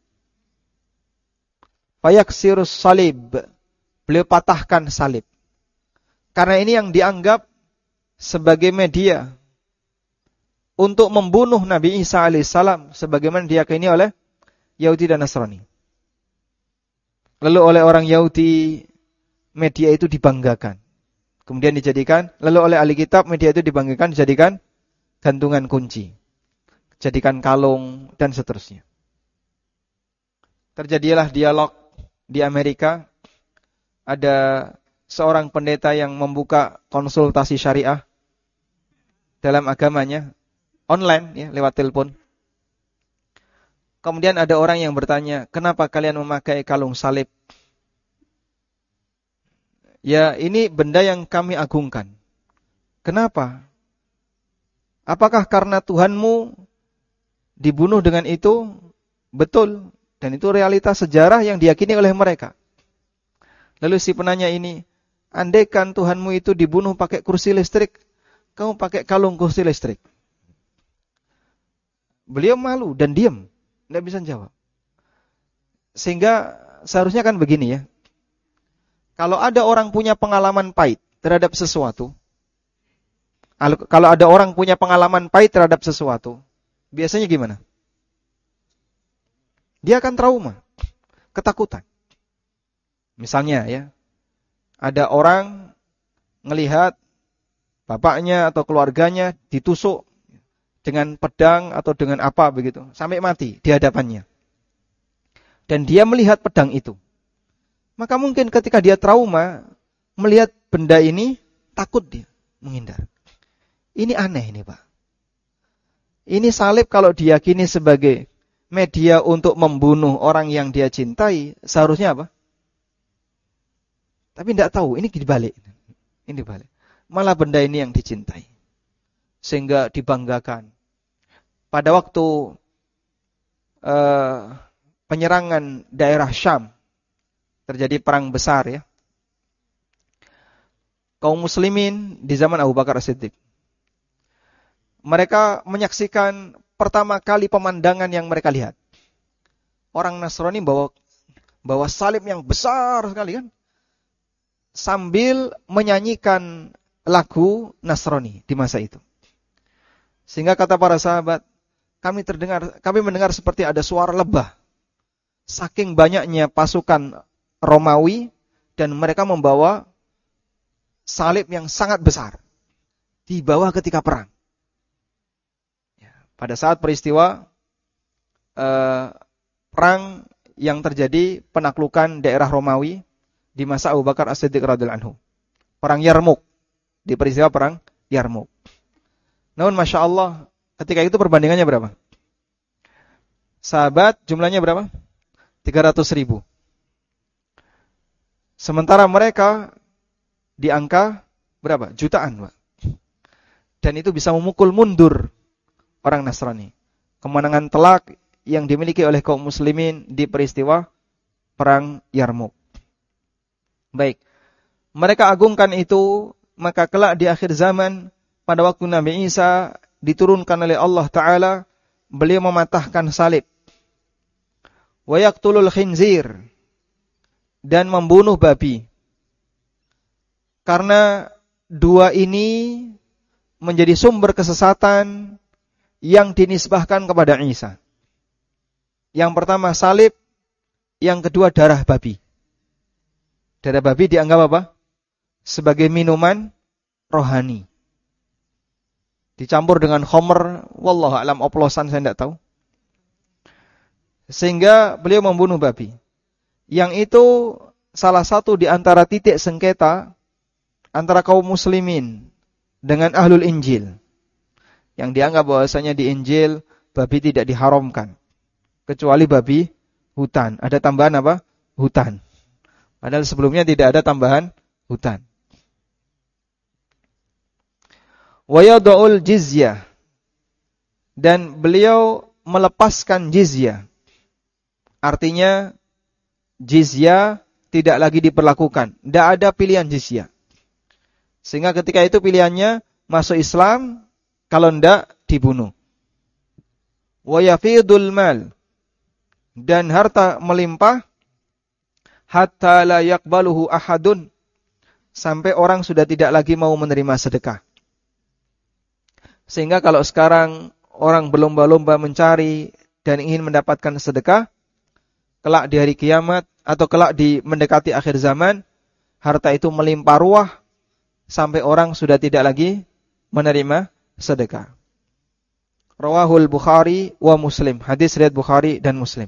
Fayaksirus salib. Beliau patahkan salib. Karena ini yang dianggap sebagai media untuk membunuh Nabi Isa alaihissalam sebagaimana diyakini oleh Yahudi dan Nasrani. Lalu oleh orang Yahudi media itu dibanggakan. Kemudian dijadikan, lalu oleh ahli kitab media itu dibanggakan dijadikan gantungan kunci. Jadikan kalung dan seterusnya. Terjadilah dialog di Amerika. Ada seorang pendeta yang membuka konsultasi syariah dalam agamanya online ya, lewat telepon. Kemudian ada orang yang bertanya, "Kenapa kalian memakai kalung salib?" "Ya, ini benda yang kami agungkan." "Kenapa? Apakah karena Tuhanmu dibunuh dengan itu?" "Betul, dan itu realitas sejarah yang diyakini oleh mereka." Lalu si penanya ini, "Andaikan Tuhanmu itu dibunuh pakai kursi listrik, kamu pakai kalung kursi listrik." Beliau malu dan diam, tidak bisa jawab. Sehingga seharusnya kan begini ya. Kalau ada orang punya pengalaman pahit terhadap sesuatu, kalau ada orang punya pengalaman pahit terhadap sesuatu, biasanya gimana? Dia akan trauma, ketakutan. Misalnya ya, ada orang ngelihat bapaknya atau keluarganya ditusuk dengan pedang atau dengan apa begitu, sampai mati di hadapannya. Dan dia melihat pedang itu. Maka mungkin ketika dia trauma, melihat benda ini, takut dia, menghindar. Ini aneh ini Pak. Ini salib kalau diyakini sebagai media untuk membunuh orang yang dia cintai, seharusnya apa? Tapi tidak tahu, ini dibalik. Ini dibalik. Malah benda ini yang dicintai. Sehingga dibanggakan. Pada waktu uh, penyerangan daerah Syam, terjadi perang besar ya. Kaum muslimin di zaman Abu Bakar As-Siddiq. Mereka menyaksikan pertama kali pemandangan yang mereka lihat. Orang Nasrani bawa bawa salib yang besar sekali kan. Sambil menyanyikan lagu Nasrani di masa itu. Sehingga kata para sahabat, kami terdengar, kami mendengar seperti ada suara lebah. Saking banyaknya pasukan Romawi dan mereka membawa salib yang sangat besar. Dibawa ketika perang. Pada saat peristiwa eh, perang yang terjadi penaklukan daerah Romawi di masa Abu Bakar As-Siddiq radhiyallahu anhu. Perang Yarmuk. Di peristiwa perang Yarmuk. Namun Masya Allah, ketika itu perbandingannya berapa? Sahabat jumlahnya berapa? tiga ratus ribu. Sementara mereka di angka berapa? Jutaan, Pak. Dan itu bisa memukul mundur orang Nasrani. Kemenangan telak yang dimiliki oleh kaum muslimin di peristiwa perang Yarmuk. Baik, mereka agungkan itu, maka kelak di akhir zaman, pada waktu Nabi Isa diturunkan oleh Allah Ta'ala, beliau mematahkan salib. Wa yaqtulul khinzir, dan membunuh babi. Karena dua ini menjadi sumber kesesatan yang dinisbahkan kepada Isa. Yang pertama salib, yang kedua darah babi. Darah babi dianggap apa? Sebagai minuman rohani. Dicampur dengan khamr, wallahu a'lam, oplosan saya tidak tahu. Sehingga beliau membunuh babi. yang itu salah satu di antara titik sengketa antara kaum muslimin dengan ahlul Injil. Yang dianggap bahwasanya di Injil babi tidak diharamkan kecuali babi hutan. Ada tambahan apa? Hutan. Padahal sebelumnya tidak ada tambahan hutan. Wa yad'ul jizyah, dan beliau melepaskan jizyah. Artinya jizyah tidak lagi diperlakukan. Tidak ada pilihan jizyah. Sehingga ketika itu pilihannya masuk Islam, kalau tidak dibunuh. Wa yafidul mal, dan harta melimpah hatta la yaqbaluhu ahadun, sampai orang sudah tidak lagi mau menerima sedekah. Sehingga kalau sekarang orang berlomba-lomba mencari dan ingin mendapatkan sedekah, kelak di hari kiamat atau kelak di mendekati akhir zaman, harta itu melimpah ruah sampai orang sudah tidak lagi menerima sedekah. Rawahul Bukhari wa Muslim. Hadis riwayat Bukhari dan Muslim.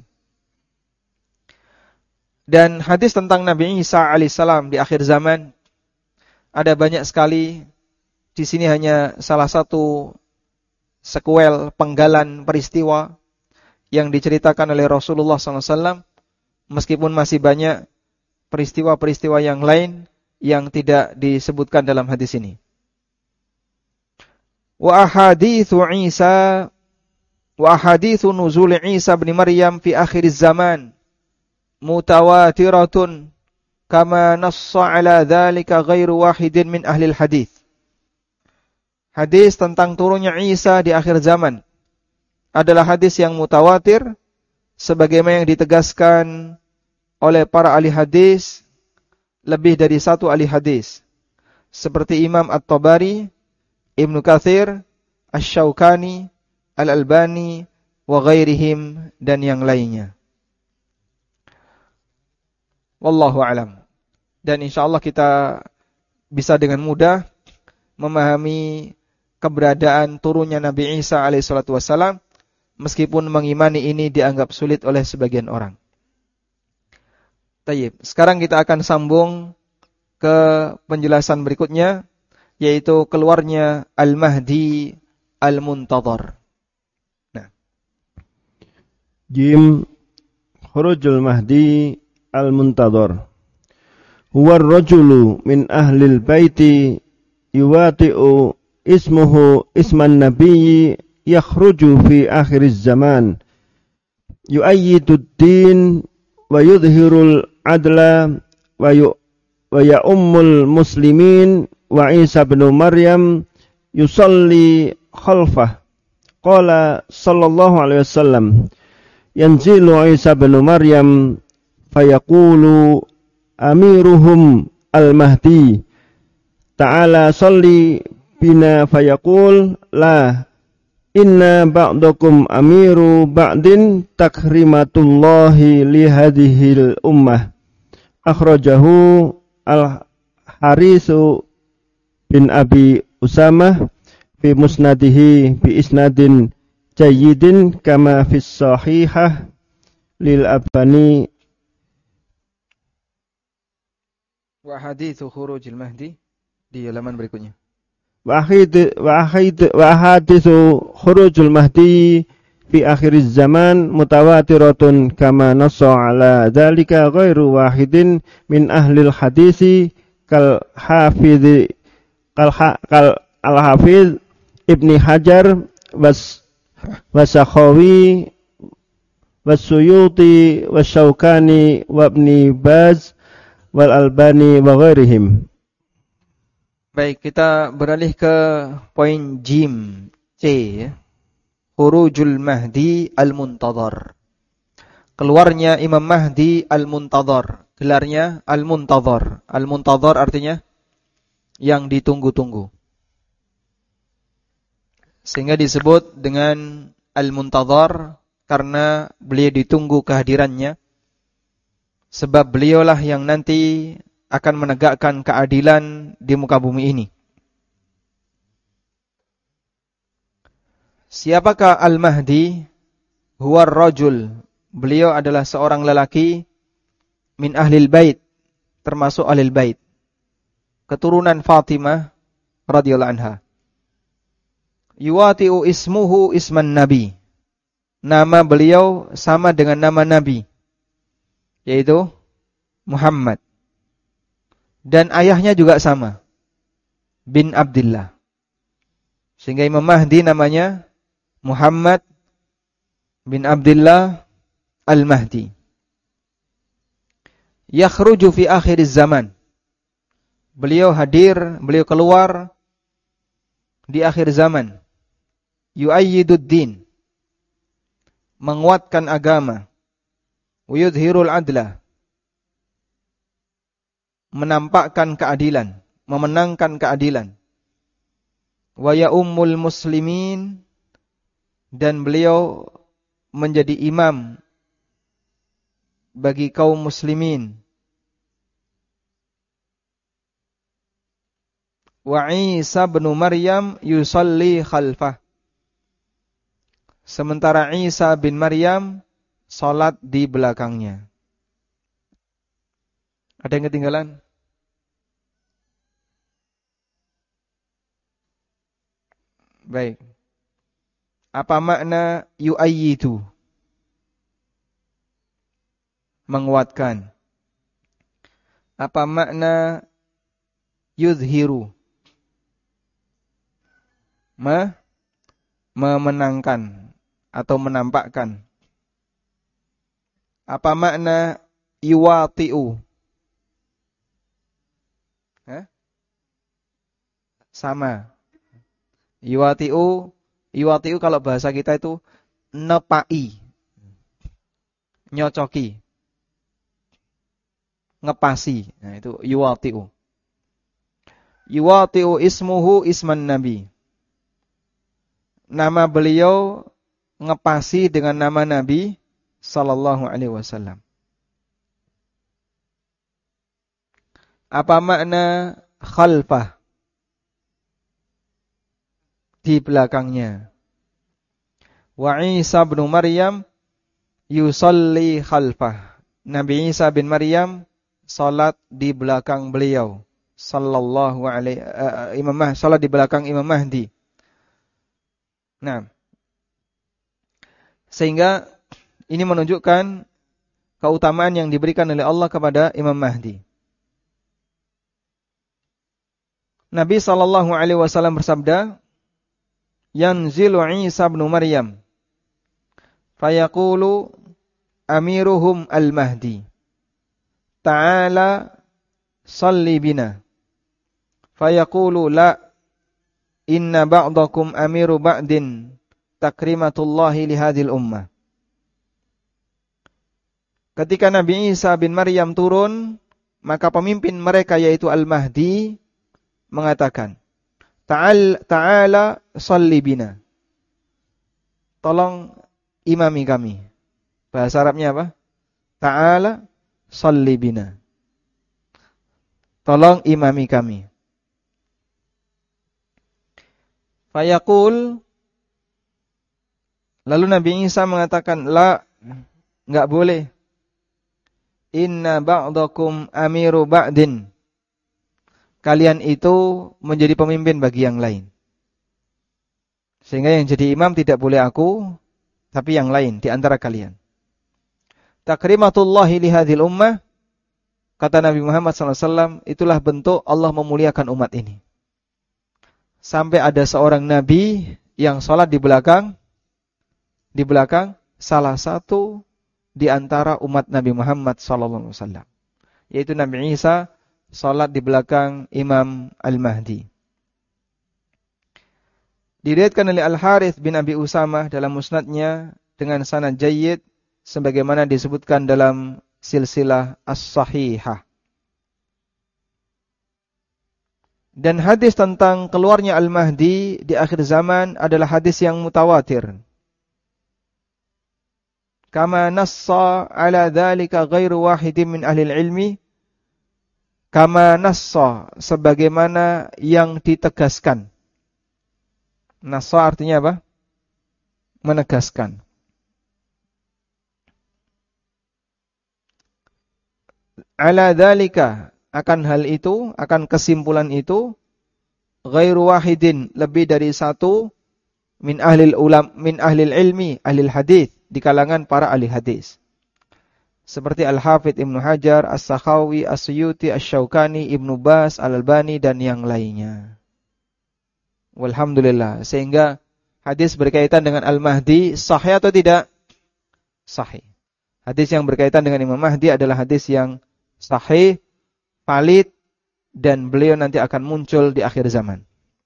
Dan hadis tentang Nabi Isa alaihissalam di akhir zaman ada banyak sekali. Di sini hanya salah satu sekuel penggalan peristiwa yang diceritakan oleh Rasulullah shallallahu alaihi wasallam, meskipun masih banyak peristiwa-peristiwa yang lain yang tidak disebutkan dalam hadis ini. Wa ahaditsu Isa wa ahaditsu nuzul Isa bin Maryam fi akhir zaman mutawatiratun kama nassa ala dzalika ghairu wahidin min ahli hadis. Hadis tentang turunnya Isa di akhir zaman adalah hadis yang mutawatir, sebagaimana yang ditegaskan oleh para ahli hadis, lebih dari satu ahli hadis, seperti Imam At-Tabari, Ibnu Katsir, Asy-Syaukani, Al-Albani, wa ghairihim, dan yang lainnya. Wallahu alam. Dan insyaallah kita bisa dengan mudah memahami keberadaan turunnya Nabi Isa alaihissalatu wassalam, meskipun mengimani ini dianggap sulit oleh sebagian orang. Tayyib. Sekarang kita akan sambung ke penjelasan berikutnya, yaitu keluarnya Al-Mahdi Al-Muntadhar. Nah. Jim Khurujul Mahdi Al-Muntadhar. Huwa ar-rajulu min ahlil baiti yuwati'u ismuhu isman nabiyyi yakhruju fi akhiriz zaman yu'ayyidu ad-din wa yudhhirul adla wa yu wa ya'ummul muslimin wa Isa bin Maryam yusalli khalfah. Qala sallallahu alaihi wasallam, yanzilu Isa bin Maryam fayaqulu amiruhum al-mahdi ta'ala salli bina fayaqul la inna ba'dakum amiru ba'din takrimatullahi li hadhil ummah. Akhrajahu al-Harisu bin Abi Usamah fi musnadihi bi isnadin jayyidin kama fis sahihah lil Albani. Wa hadithu khurujil mahdi di halaman berikutnya. Wa hadithu khurujul mahdi fi akhiriz zaman mutawatiratun kama nassa ala dzalika ghairu wahidin min ahlil hadisi kal hafidh kal kal al hafiz Ibni Hajar was wasakhawi wasyuyuti wasyaukani wa Ibni Baz wal Albani wa ghairihim. Baik, kita beralih ke poin jim C ya. Khurujul Mahdi Al-Muntadhar. Keluarnya Imam Mahdi Al-Muntadhar. Gelarnya Al-Muntadhar. Al-Muntadhar artinya yang ditunggu-tunggu. Sehingga disebut dengan Al-Muntadhar karena beliau ditunggu kehadirannya. Sebab beliaulah yang nanti akan menegakkan keadilan di muka bumi ini. Siapakah Al-Mahdi? Huwa ar-rajul. Beliau adalah seorang lelaki min ahlil bait, termasuk ahlil bait, keturunan Fatimah radhiyallahu anha. Yuwati'u ismuhu isman nabi. Nama beliau sama dengan nama nabi, yaitu Muhammad. Dan ayahnya juga sama, bin Abdullah. Sehingga Imam Mahdi namanya Muhammad bin Abdullah Al-Mahdi. Yakhruju fi akhir zaman. Beliau hadir, beliau keluar di akhir zaman. Yu'ayyidud din, menguatkan agama. Wayudhirul adla, menampakkan keadilan, memenangkan keadilan. Wa ya'ummul muslimin, dan beliau menjadi imam bagi kaum muslimin. Wa Isa bin Maryam yusalli khalfah. Sementara Isa bin Maryam salat di belakangnya. Ada yang ketinggalan? Baik. Apa makna yu'ayyidu? Menguatkan. Apa makna yudhiru? Me memenangkan atau menampakkan. Apa makna yuwati'u? Hah? Sama. Yuwati'u, yuwati'u kalau bahasa kita itu nepai, nyocoki, ngepasi. Nah, itu yuwati'u. Yuwati'u ismuhu isman nabi. Nama beliau ngepasi dengan nama Nabi sallallahu alaihi wasallam. Apa makna khalfah? Di belakangnya. Wa Isa bin Maryam yusalli khalfah. Nabi Isa bin Maryam salat di belakang beliau sallallahu alaihi uh, Imam Mahdi, salat di belakang Imam Mahdi. Nah, sehingga ini menunjukkan keutamaan yang diberikan oleh Allah kepada Imam Mahdi. Nabi sallallahu alaihi wasallam bersabda, "Yanzilu Isa bin Maryam, fayaqulu amiruhum al-Mahdi, ta'ala salli bina." Fayaqulu la, inna ba'dakum amiru ba'din takrimatullahi lihadil ummah. Ketika Nabi Isa bin Maryam turun, maka pemimpin mereka yaitu Al-Mahdi mengatakan, Ta'al, Ta'ala salli bina. Tolong imami kami. Bahasa Arabnya apa? Ta'ala salli bina. Tolong imami kami. Fayaqul, lalu Nabi Isa mengatakan, la, enggak boleh. Inna ba'dakum amiru ba'din. Kalian itu menjadi pemimpin bagi yang lain. Sehingga yang jadi imam tidak boleh aku, tapi yang lain di antara kalian. Takrimatullahi lihadil ummah, kata Nabi Muhammad shallallahu alaihi wasallam, itulah bentuk Allah memuliakan umat ini. Sampai ada seorang nabi yang sholat di belakang, di belakang salah satu di antara umat Nabi Muhammad shallallahu alaihi wasallam, yaitu Nabi Isa sholat di belakang Imam Al-Mahdi. Diriwayatkan oleh Al-Harith bin Abi Usamah dalam musnadnya dengan sanad jayyid sebagaimana disebutkan dalam silsilah as-sahihah. Dan hadis tentang keluarnya Al-Mahdi di akhir zaman adalah hadis yang mutawatir. Kama nassa ala dzalika ghairu wahidin min ahli ilmi. Kama nassa, sebagaimana yang ditegaskan. Nassa artinya apa? Menegaskan. ala dzalika, akan hal itu, akan kesimpulan itu, ghairu wahidin, lebih dari satu, min ahlil ulam, min ahlil ilmi, ahlil hadis, di kalangan para ahli hadis. Seperti Al-Hafidh Ibnu Hajar, As-Sakhawi, As-Suyuti, Asy-Syaukani, Ibnu Baz, Al-Albani, dan yang lainnya. Walhamdulillah. Sehingga hadis berkaitan dengan Al-Mahdi sahih atau tidak? Sahih. Hadis yang berkaitan dengan Imam Mahdi adalah hadis yang sahih, valid, dan beliau nanti akan muncul di akhir zaman.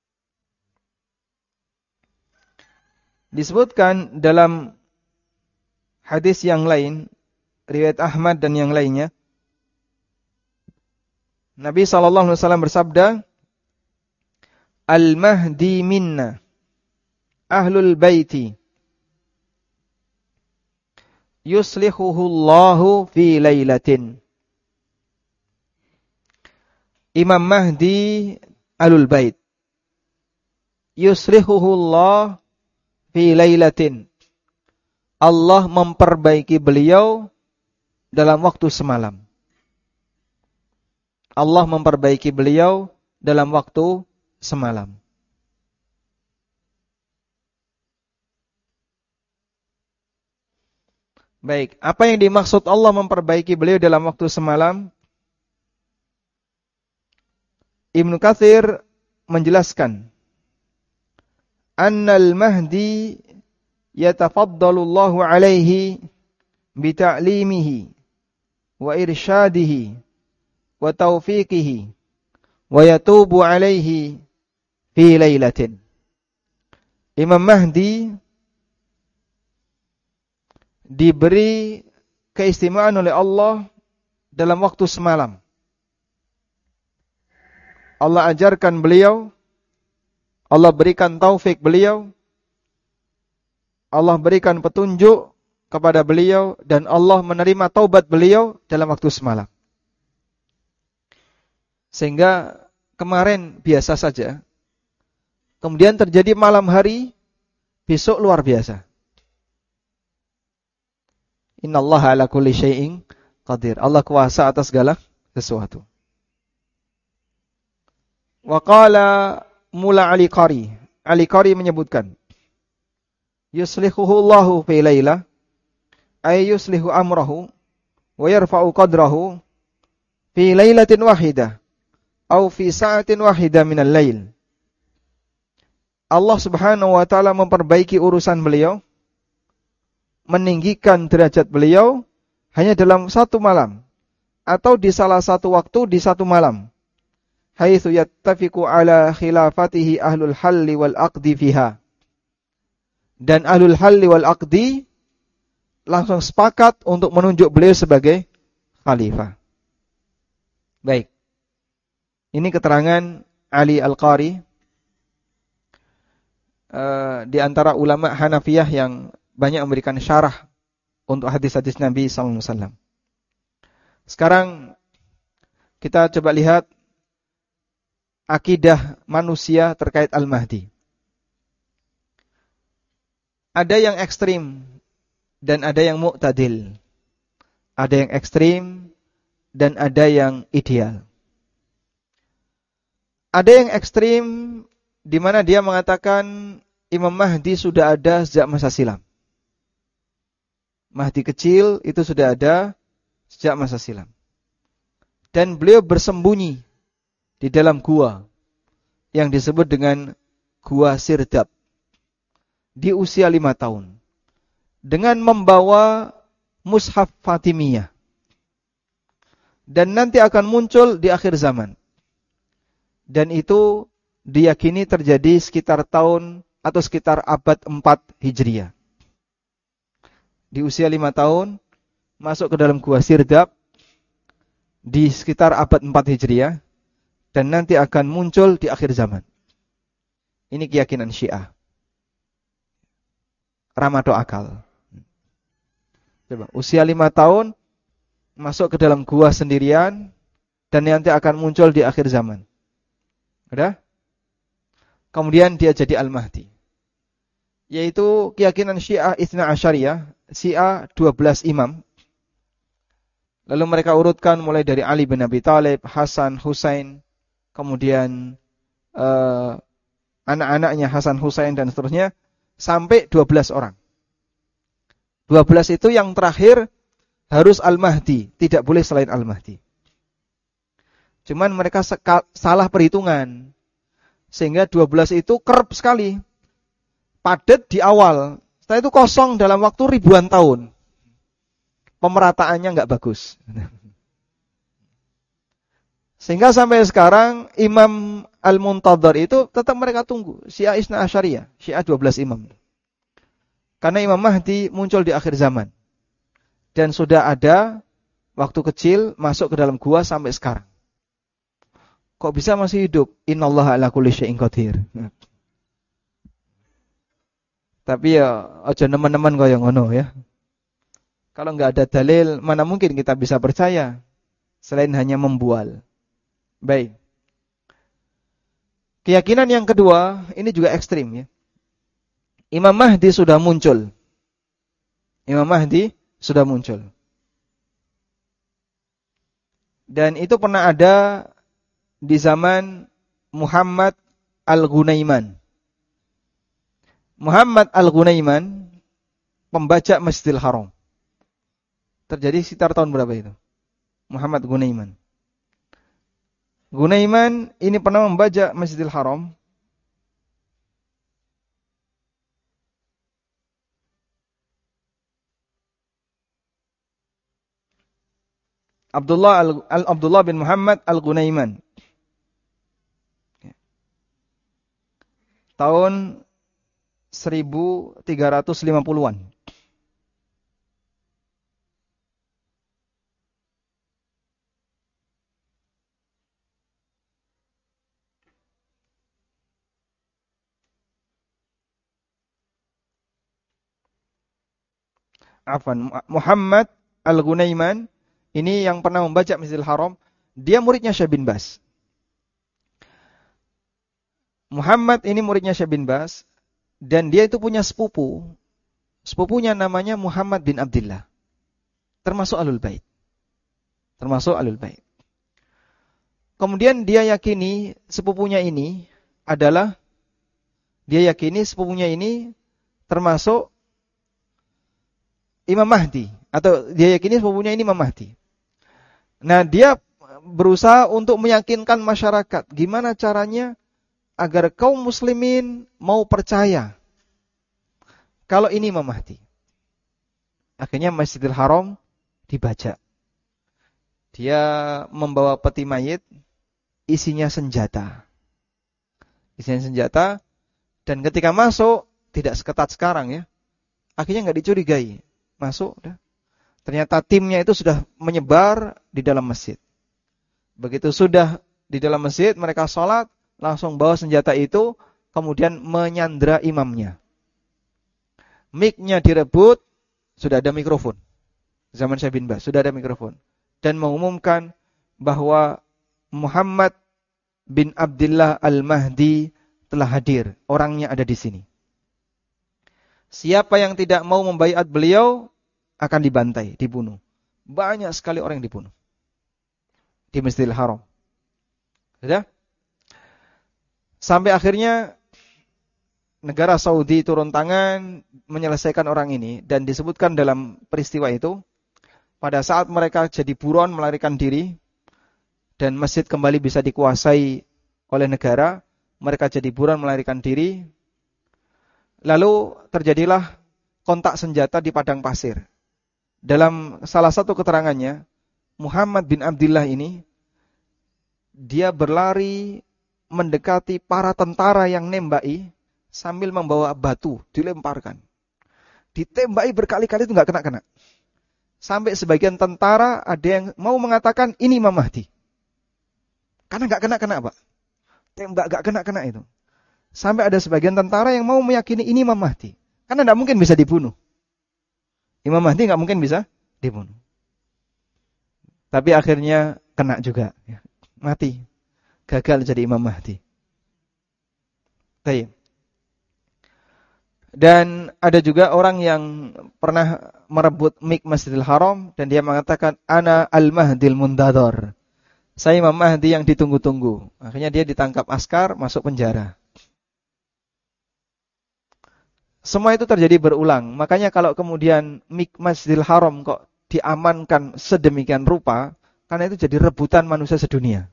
Disebutkan dalam hadis yang lain, riwayat Ahmad dan yang lainnya, Nabi sallallahu alaihi wasallam bersabda, Al-Mahdi minna, ahlul baiti, yuslihuhullahu fi lailatin. Imam Mahdi ahlul bait, yuslihuhullah fi lailatin. Allah memperbaiki beliau dalam waktu semalam. Allah memperbaiki beliau dalam waktu semalam. Baik, apa yang dimaksud Allah memperbaiki beliau dalam waktu semalam? Ibnu Katsir menjelaskan, Annal Mahdi yatafaddalu Allahu alaihi bita'limihi wa irsyadihi wa taufiqihi wa yatubu alaihi fi lailatin. Imam Mahdi diberi keistimewaan oleh Allah dalam waktu semalam. Allah ajarkan beliau, Allah berikan taufik beliau, Allah berikan petunjuk kepada beliau, dan Allah menerima taubat beliau dalam waktu semalam. Sehingga kemarin biasa saja, kemudian terjadi malam hari, besok luar biasa. Innallaha ala kulli syai'in qadir. Allah kuasa atas segala sesuatu. Wa qala Mula Ali Qari. Ali Qari menyebutkan, yuslihuhu Allahu fi lailah, ay yuslihu amrahu wa yarfa'u qadrahu fi lailatin wahidah aw fi sa'atin wahidah minal lail. Allah Subhanahu wa taala memperbaiki urusan beliau, meninggikan derajat beliau hanya dalam satu malam atau di salah satu waktu di satu malam. Haitsu yattafiqu ala khilafatihi ahlul halli wal aqdi fiha. Dan ahlul halli wal aqdi langsung sepakat untuk menunjuk beliau sebagai khalifah. Baik. Ini keterangan Ali Al-Qari uh, di antara ulama Hanafiyah yang banyak memberikan syarah untuk hadis-hadis Nabi sallallahu alaihi wasallam. Sekarang kita coba lihat akidah manusia terkait Al-Mahdi. Ada yang ekstrim dan ada yang mu'tadil. Ada yang ekstrim dan ada yang ideal. Ada yang ekstrim di mana dia mengatakan Imam Mahdi sudah ada sejak masa silam. Mahdi kecil itu sudah ada sejak masa silam. Dan beliau bersembunyi di dalam gua yang disebut dengan Gua Sirdab di usia lima tahun dengan membawa mushaf Fatimiyah, dan nanti akan muncul di akhir zaman, dan itu diyakini terjadi sekitar tahun atau sekitar abad empat Hijriah. Di usia lima tahun masuk ke dalam Gua Sirdab di sekitar abad empat Hijriah, dan nanti akan muncul di akhir zaman. Ini keyakinan Syiah. Ramado akal. Coba, usia lima tahun masuk ke dalam gua sendirian dan nanti akan muncul di akhir zaman. Udah? Kemudian dia jadi Al-Mahdi. Yaitu keyakinan Syiah Itsna Asyariyah, Syiah dua belas imam. Lalu mereka urutkan mulai dari Ali bin Abi Thalib, Hasan, Husain, kemudian uh, anak-anaknya Hasan, Husain dan seterusnya sampai dua belas orang. dua belas itu yang terakhir harus Al-Mahdi, tidak boleh selain Al-Mahdi. Cuman mereka seka- salah perhitungan. Sehingga dua belas itu kerap sekali. Padat di awal. Setelah itu kosong dalam waktu ribuan tahun. Pemerataannya enggak bagus. Sehingga sampai sekarang Imam Al-Muntadhar itu tetap mereka tunggu. Syiah Isna Asyariyah, Syiah dua belas imam. Karena Imam Mahdi muncul di akhir zaman. Dan sudah ada waktu kecil masuk ke dalam gua sampai sekarang. Kok bisa masih hidup? Innallaha ala kulli syai'in qadir. Tapi ya aja nemen-nemen kaya ngono ya. Kalau enggak ada dalil, mana mungkin kita bisa percaya selain hanya membual. Baik. Keyakinan yang kedua, ini juga ekstrim ya. Imam Mahdi sudah muncul. Imam Mahdi sudah muncul. Dan itu pernah ada di zaman Muhammad Al-Ghunaiman. Muhammad Al-Ghunaiman pembaca Masjidil Haram. Terjadi sekitar tahun berapa itu? Muhammad Ghunaiman. Ghunaiman ini pernah membaca Masjidil Haram. Abdullah al, al Abdullah bin Muhammad Al-Ghunaiman. Tahun seribu tiga ratus lima puluhan. Afwan, Muhammad Al-Ghunaiman ini yang pernah membaca Masjidil Haram, dia muridnya Syekh bin Baz. Muhammad ini muridnya Syekh bin Baz dan dia itu punya sepupu. Sepupunya namanya Muhammad bin Abdullah. Termasuk Ahlul Bait. Termasuk Ahlul Bait. Kemudian dia yakini sepupunya ini adalah dia yakini sepupunya ini termasuk Imam Mahdi atau dia yakini sepupunya ini Imam Mahdi. Nah, dia berusaha untuk meyakinkan masyarakat gimana caranya agar kaum muslimin mau percaya kalau ini Imam Mahdi. Akhirnya Masjidil Haram dibaca. Dia membawa peti mayit, isinya senjata. Isinya senjata, dan ketika masuk, tidak seketat sekarang ya. Akhirnya enggak dicurigai. Masuk, dah. Ternyata timnya itu sudah menyebar di dalam masjid. Begitu sudah di dalam masjid, mereka sholat, langsung bawa senjata itu, kemudian menyandra imamnya. Mic-nya direbut, sudah ada mikrofon. Zaman Syekh bin Baz, sudah ada mikrofon. Dan mengumumkan bahwa Muhammad bin Abdullah Al-Mahdi telah hadir. Orangnya ada di sini. Siapa yang tidak mau membaiat beliau akan dibantai, dibunuh. Banyak sekali orang yang dibunuh di Masjidil Haram. Sudah? Sampai akhirnya negara Saudi turun tangan menyelesaikan orang ini, dan disebutkan dalam peristiwa itu pada saat mereka jadi buron melarikan diri dan masjid kembali bisa dikuasai oleh negara, mereka jadi buron melarikan diri. Lalu terjadilah kontak senjata di padang pasir. Dalam salah satu keterangannya, Muhammad bin Abdullah ini dia berlari mendekati para tentara yang nembaki sambil membawa batu dilemparkan. Ditembaki berkali-kali itu enggak kena-kena. Sampai sebagian tentara ada yang mau mengatakan ini Imam Mahdi. Karena enggak kena-kena, Pak. Tembak enggak kena-kena itu. Sampai ada sebagian tentara yang mau meyakini ini Imam Mahdi. Karena enggak mungkin bisa dibunuh. Imam Mahdi enggak mungkin bisa dibunuh. Tapi akhirnya kena juga. Mati. Gagal jadi Imam Mahdi. Baik. Dan ada juga orang yang pernah merebut mik Masjidil Haram dan dia mengatakan ana al-mahdil muntadhar. Saya Imam Mahdi yang ditunggu-tunggu. Akhirnya dia ditangkap askar, masuk penjara. Semua itu terjadi berulang. Makanya kalau kemudian mik Masjidil Haram kok diamankan sedemikian rupa, karena itu jadi rebutan manusia sedunia.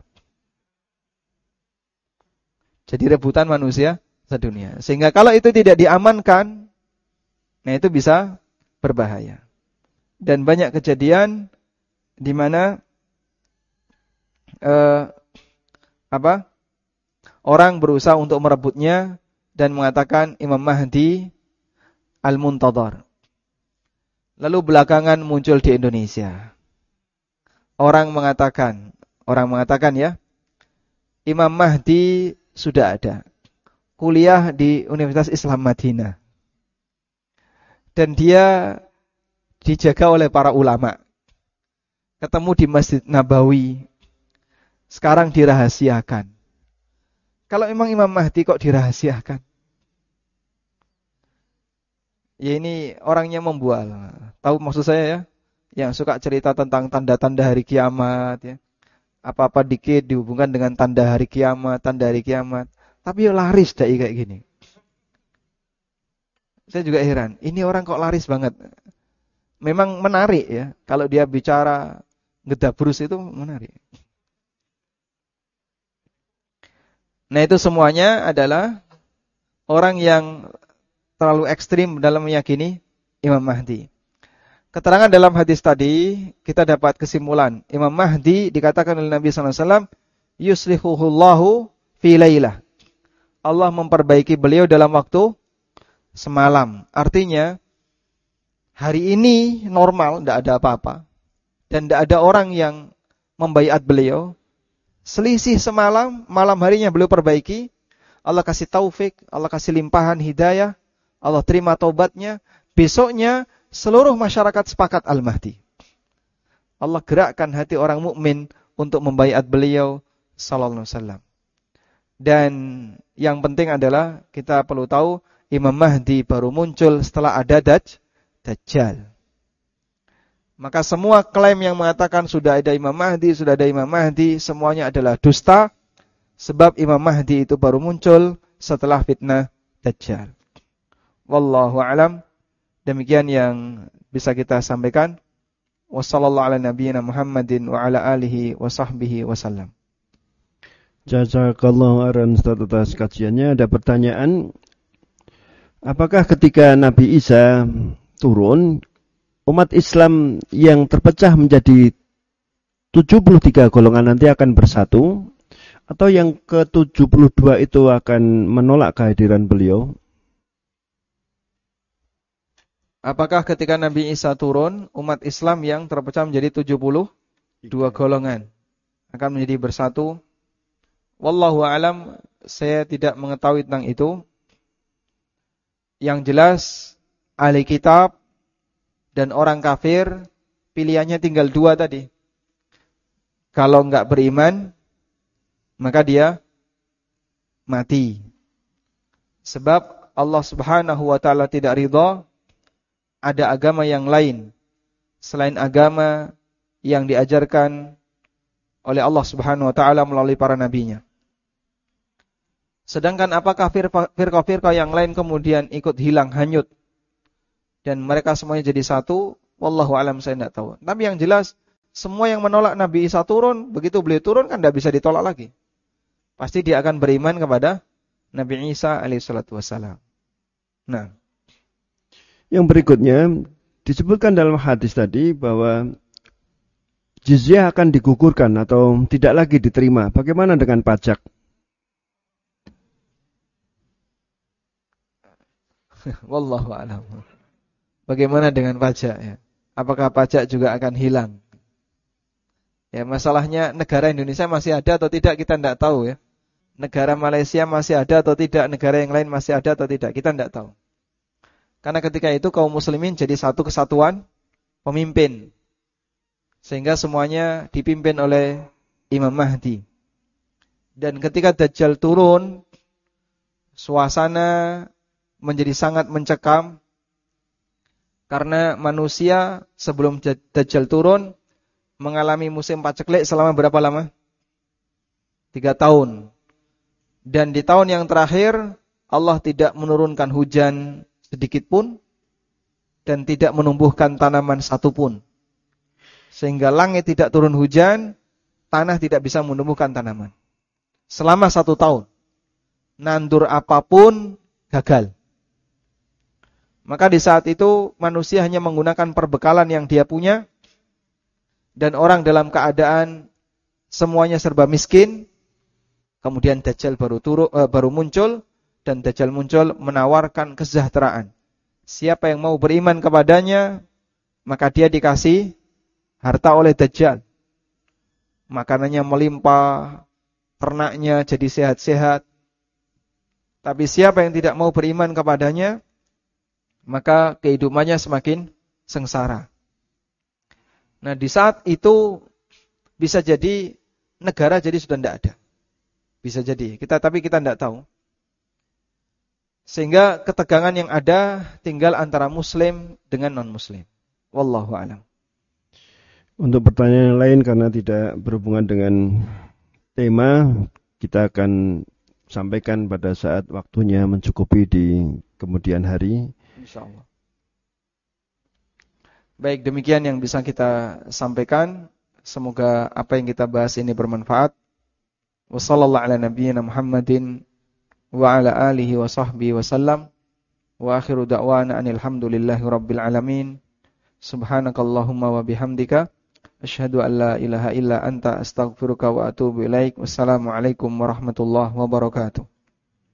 Jadi rebutan manusia sedunia. Sehingga kalau itu tidak diamankan, nah itu bisa berbahaya. Dan banyak kejadian di mana eh, apa? Orang berusaha untuk merebutnya dan mengatakan Imam Mahdi al-Muntadhar. Lalu belakangan muncul di Indonesia. Orang mengatakan, orang mengatakan ya, Imam Mahdi sudah ada. Kuliah di Universitas Islam Madinah. Dan dia dijaga oleh para ulama. Ketemu di Masjid Nabawi. Sekarang dirahasiakan. Kalau memang Imam Mahdi kok dirahasiakan? Ya ini orangnya membual. Tahu maksud saya ya? Yang suka cerita tentang tanda-tanda hari kiamat ya. Apa-apa dikit dihubungkan dengan tanda hari kiamat, tanda hari kiamat. Tapi ya laris dai kayak gini. Saya juga heran, ini orang kok laris banget. Memang menarik ya, kalau dia bicara ngedabrus itu menarik. Nah itu semuanya adalah orang yang terlalu ekstrim dalam meyakini Imam Mahdi. Keterangan dalam hadis tadi, kita dapat kesimpulan. Imam Mahdi dikatakan oleh Nabi sallallahu alaihi wasallam, yuslihuhullahu fi lailah. Allah memperbaiki beliau dalam waktu semalam. Artinya, hari ini normal, tidak ada apa-apa. Dan tidak ada orang yang membaiat beliau. Selisih semalam, malam harinya beliau perbaiki. Allah kasih taufik, Allah kasih limpahan hidayah. Allah terima taubatnya. Besoknya, seluruh masyarakat sepakat Al-Mahdi. Allah gerakkan hati orang mukmin untuk membaiat beliau sallallahu alaihi wasallam. Dan yang penting adalah kita perlu tahu Imam Mahdi baru muncul setelah ada daj, Dajjal. Maka semua klaim yang mengatakan sudah ada Imam Mahdi, sudah ada Imam Mahdi, semuanya adalah dusta. Sebab Imam Mahdi itu baru muncul setelah fitnah Dajjal. Wallahu a'lam. Demikian yang bisa kita sampaikan. Wassallallahu ala nabiyyina Muhammadin wa ala alihi wa sahbihi wasallam. Jazakallahu khairan Ustaz atas kajiannya. Ada pertanyaan, apakah ketika Nabi Isa turun, umat Islam yang terpecah menjadi tujuh puluh tiga golongan nanti akan bersatu, atau yang ke tujuh puluh dua itu akan menolak kehadiran beliau? Apakah ketika Nabi Isa turun, umat Islam yang terpecah menjadi tujuh puluh dua golongan akan menjadi bersatu? Wallahu a'lam, saya tidak mengetahui tentang itu. Yang jelas, ahli kitab dan orang kafir, pilihannya tinggal dua tadi. Kalau enggak beriman, maka dia mati. Sebab Allah Subhanahu wa taala tidak ridha ada agama yang lain selain agama yang diajarkan oleh Allah Subhanahu wa taala melalui para nabinya. Sedangkan apakah firqah-firqah yang lain kemudian ikut hilang, hanyut dan mereka semuanya jadi satu? Wallahu alam, saya tidak tahu. Tapi yang jelas semua yang menolak Nabi Isa turun, begitu beliau turun kan tidak bisa ditolak lagi. Pasti dia akan beriman kepada Nabi Isa alaihi salatu wassalam. Nah, yang berikutnya disebutkan dalam hadis tadi bahwa jizyah akan digugurkan atau tidak lagi diterima. Bagaimana dengan pajak? Wallahu a'lam. Bagaimana dengan pajak ya? Apakah pajak juga akan hilang? Ya, masalahnya negara Indonesia masih ada atau tidak kita tidak tahu ya. Negara Malaysia masih ada atau tidak, negara yang lain masih ada atau tidak, kita tidak tahu. Karena ketika itu kaum muslimin jadi satu kesatuan pemimpin. Sehingga semuanya dipimpin oleh Imam Mahdi. Dan ketika Dajjal turun, suasana menjadi sangat mencekam karena manusia sebelum Dajjal turun mengalami musim paceklik selama berapa lama? Tiga tahun. Dan di tahun yang terakhir Allah tidak menurunkan hujan sedikit pun dan tidak menumbuhkan tanaman satu pun. Sehingga langit tidak turun hujan, tanah tidak bisa menumbuhkan tanaman. Selama satu tahun. Nandur apapun gagal. Maka di saat itu manusia hanya menggunakan perbekalan yang dia punya. Dan orang dalam keadaan semuanya serba miskin. Kemudian Dajjal baru, turu, uh, baru muncul. Dan Dajjal muncul menawarkan kesejahteraan. Siapa yang mau beriman kepadanya, maka dia dikasih harta oleh Dajjal. Makanannya melimpah, ternaknya jadi sehat-sehat. Tapi siapa yang tidak mau beriman kepadanya, maka kehidupannya semakin sengsara. Nah, di saat itu bisa jadi negara jadi sudah tidak ada. Bisa jadi. Kita tapi kita tidak tahu. Sehingga ketegangan yang ada tinggal antara muslim dengan non-muslim. Wallahu a'lam. Untuk pertanyaan yang lain karena tidak berhubungan dengan tema, kita akan sampaikan pada saat waktunya mencukupi di kemudian hari. Insyaallah. Baik, demikian yang bisa kita sampaikan. Semoga apa yang kita bahas ini bermanfaat. Wa sallallahu ala nabiyyina Muhammadin wa ala alihi wa sahbihi wa sallam. Wa akhiru da'wana anil hamdulillahi rabbil alamin. Subhanakallahumma wa bihamdika asyhadu an la ilaha illa anta astaghfiruka wa atubu ilaik. Wassalamualaikum warahmatullahi wabarakatuh.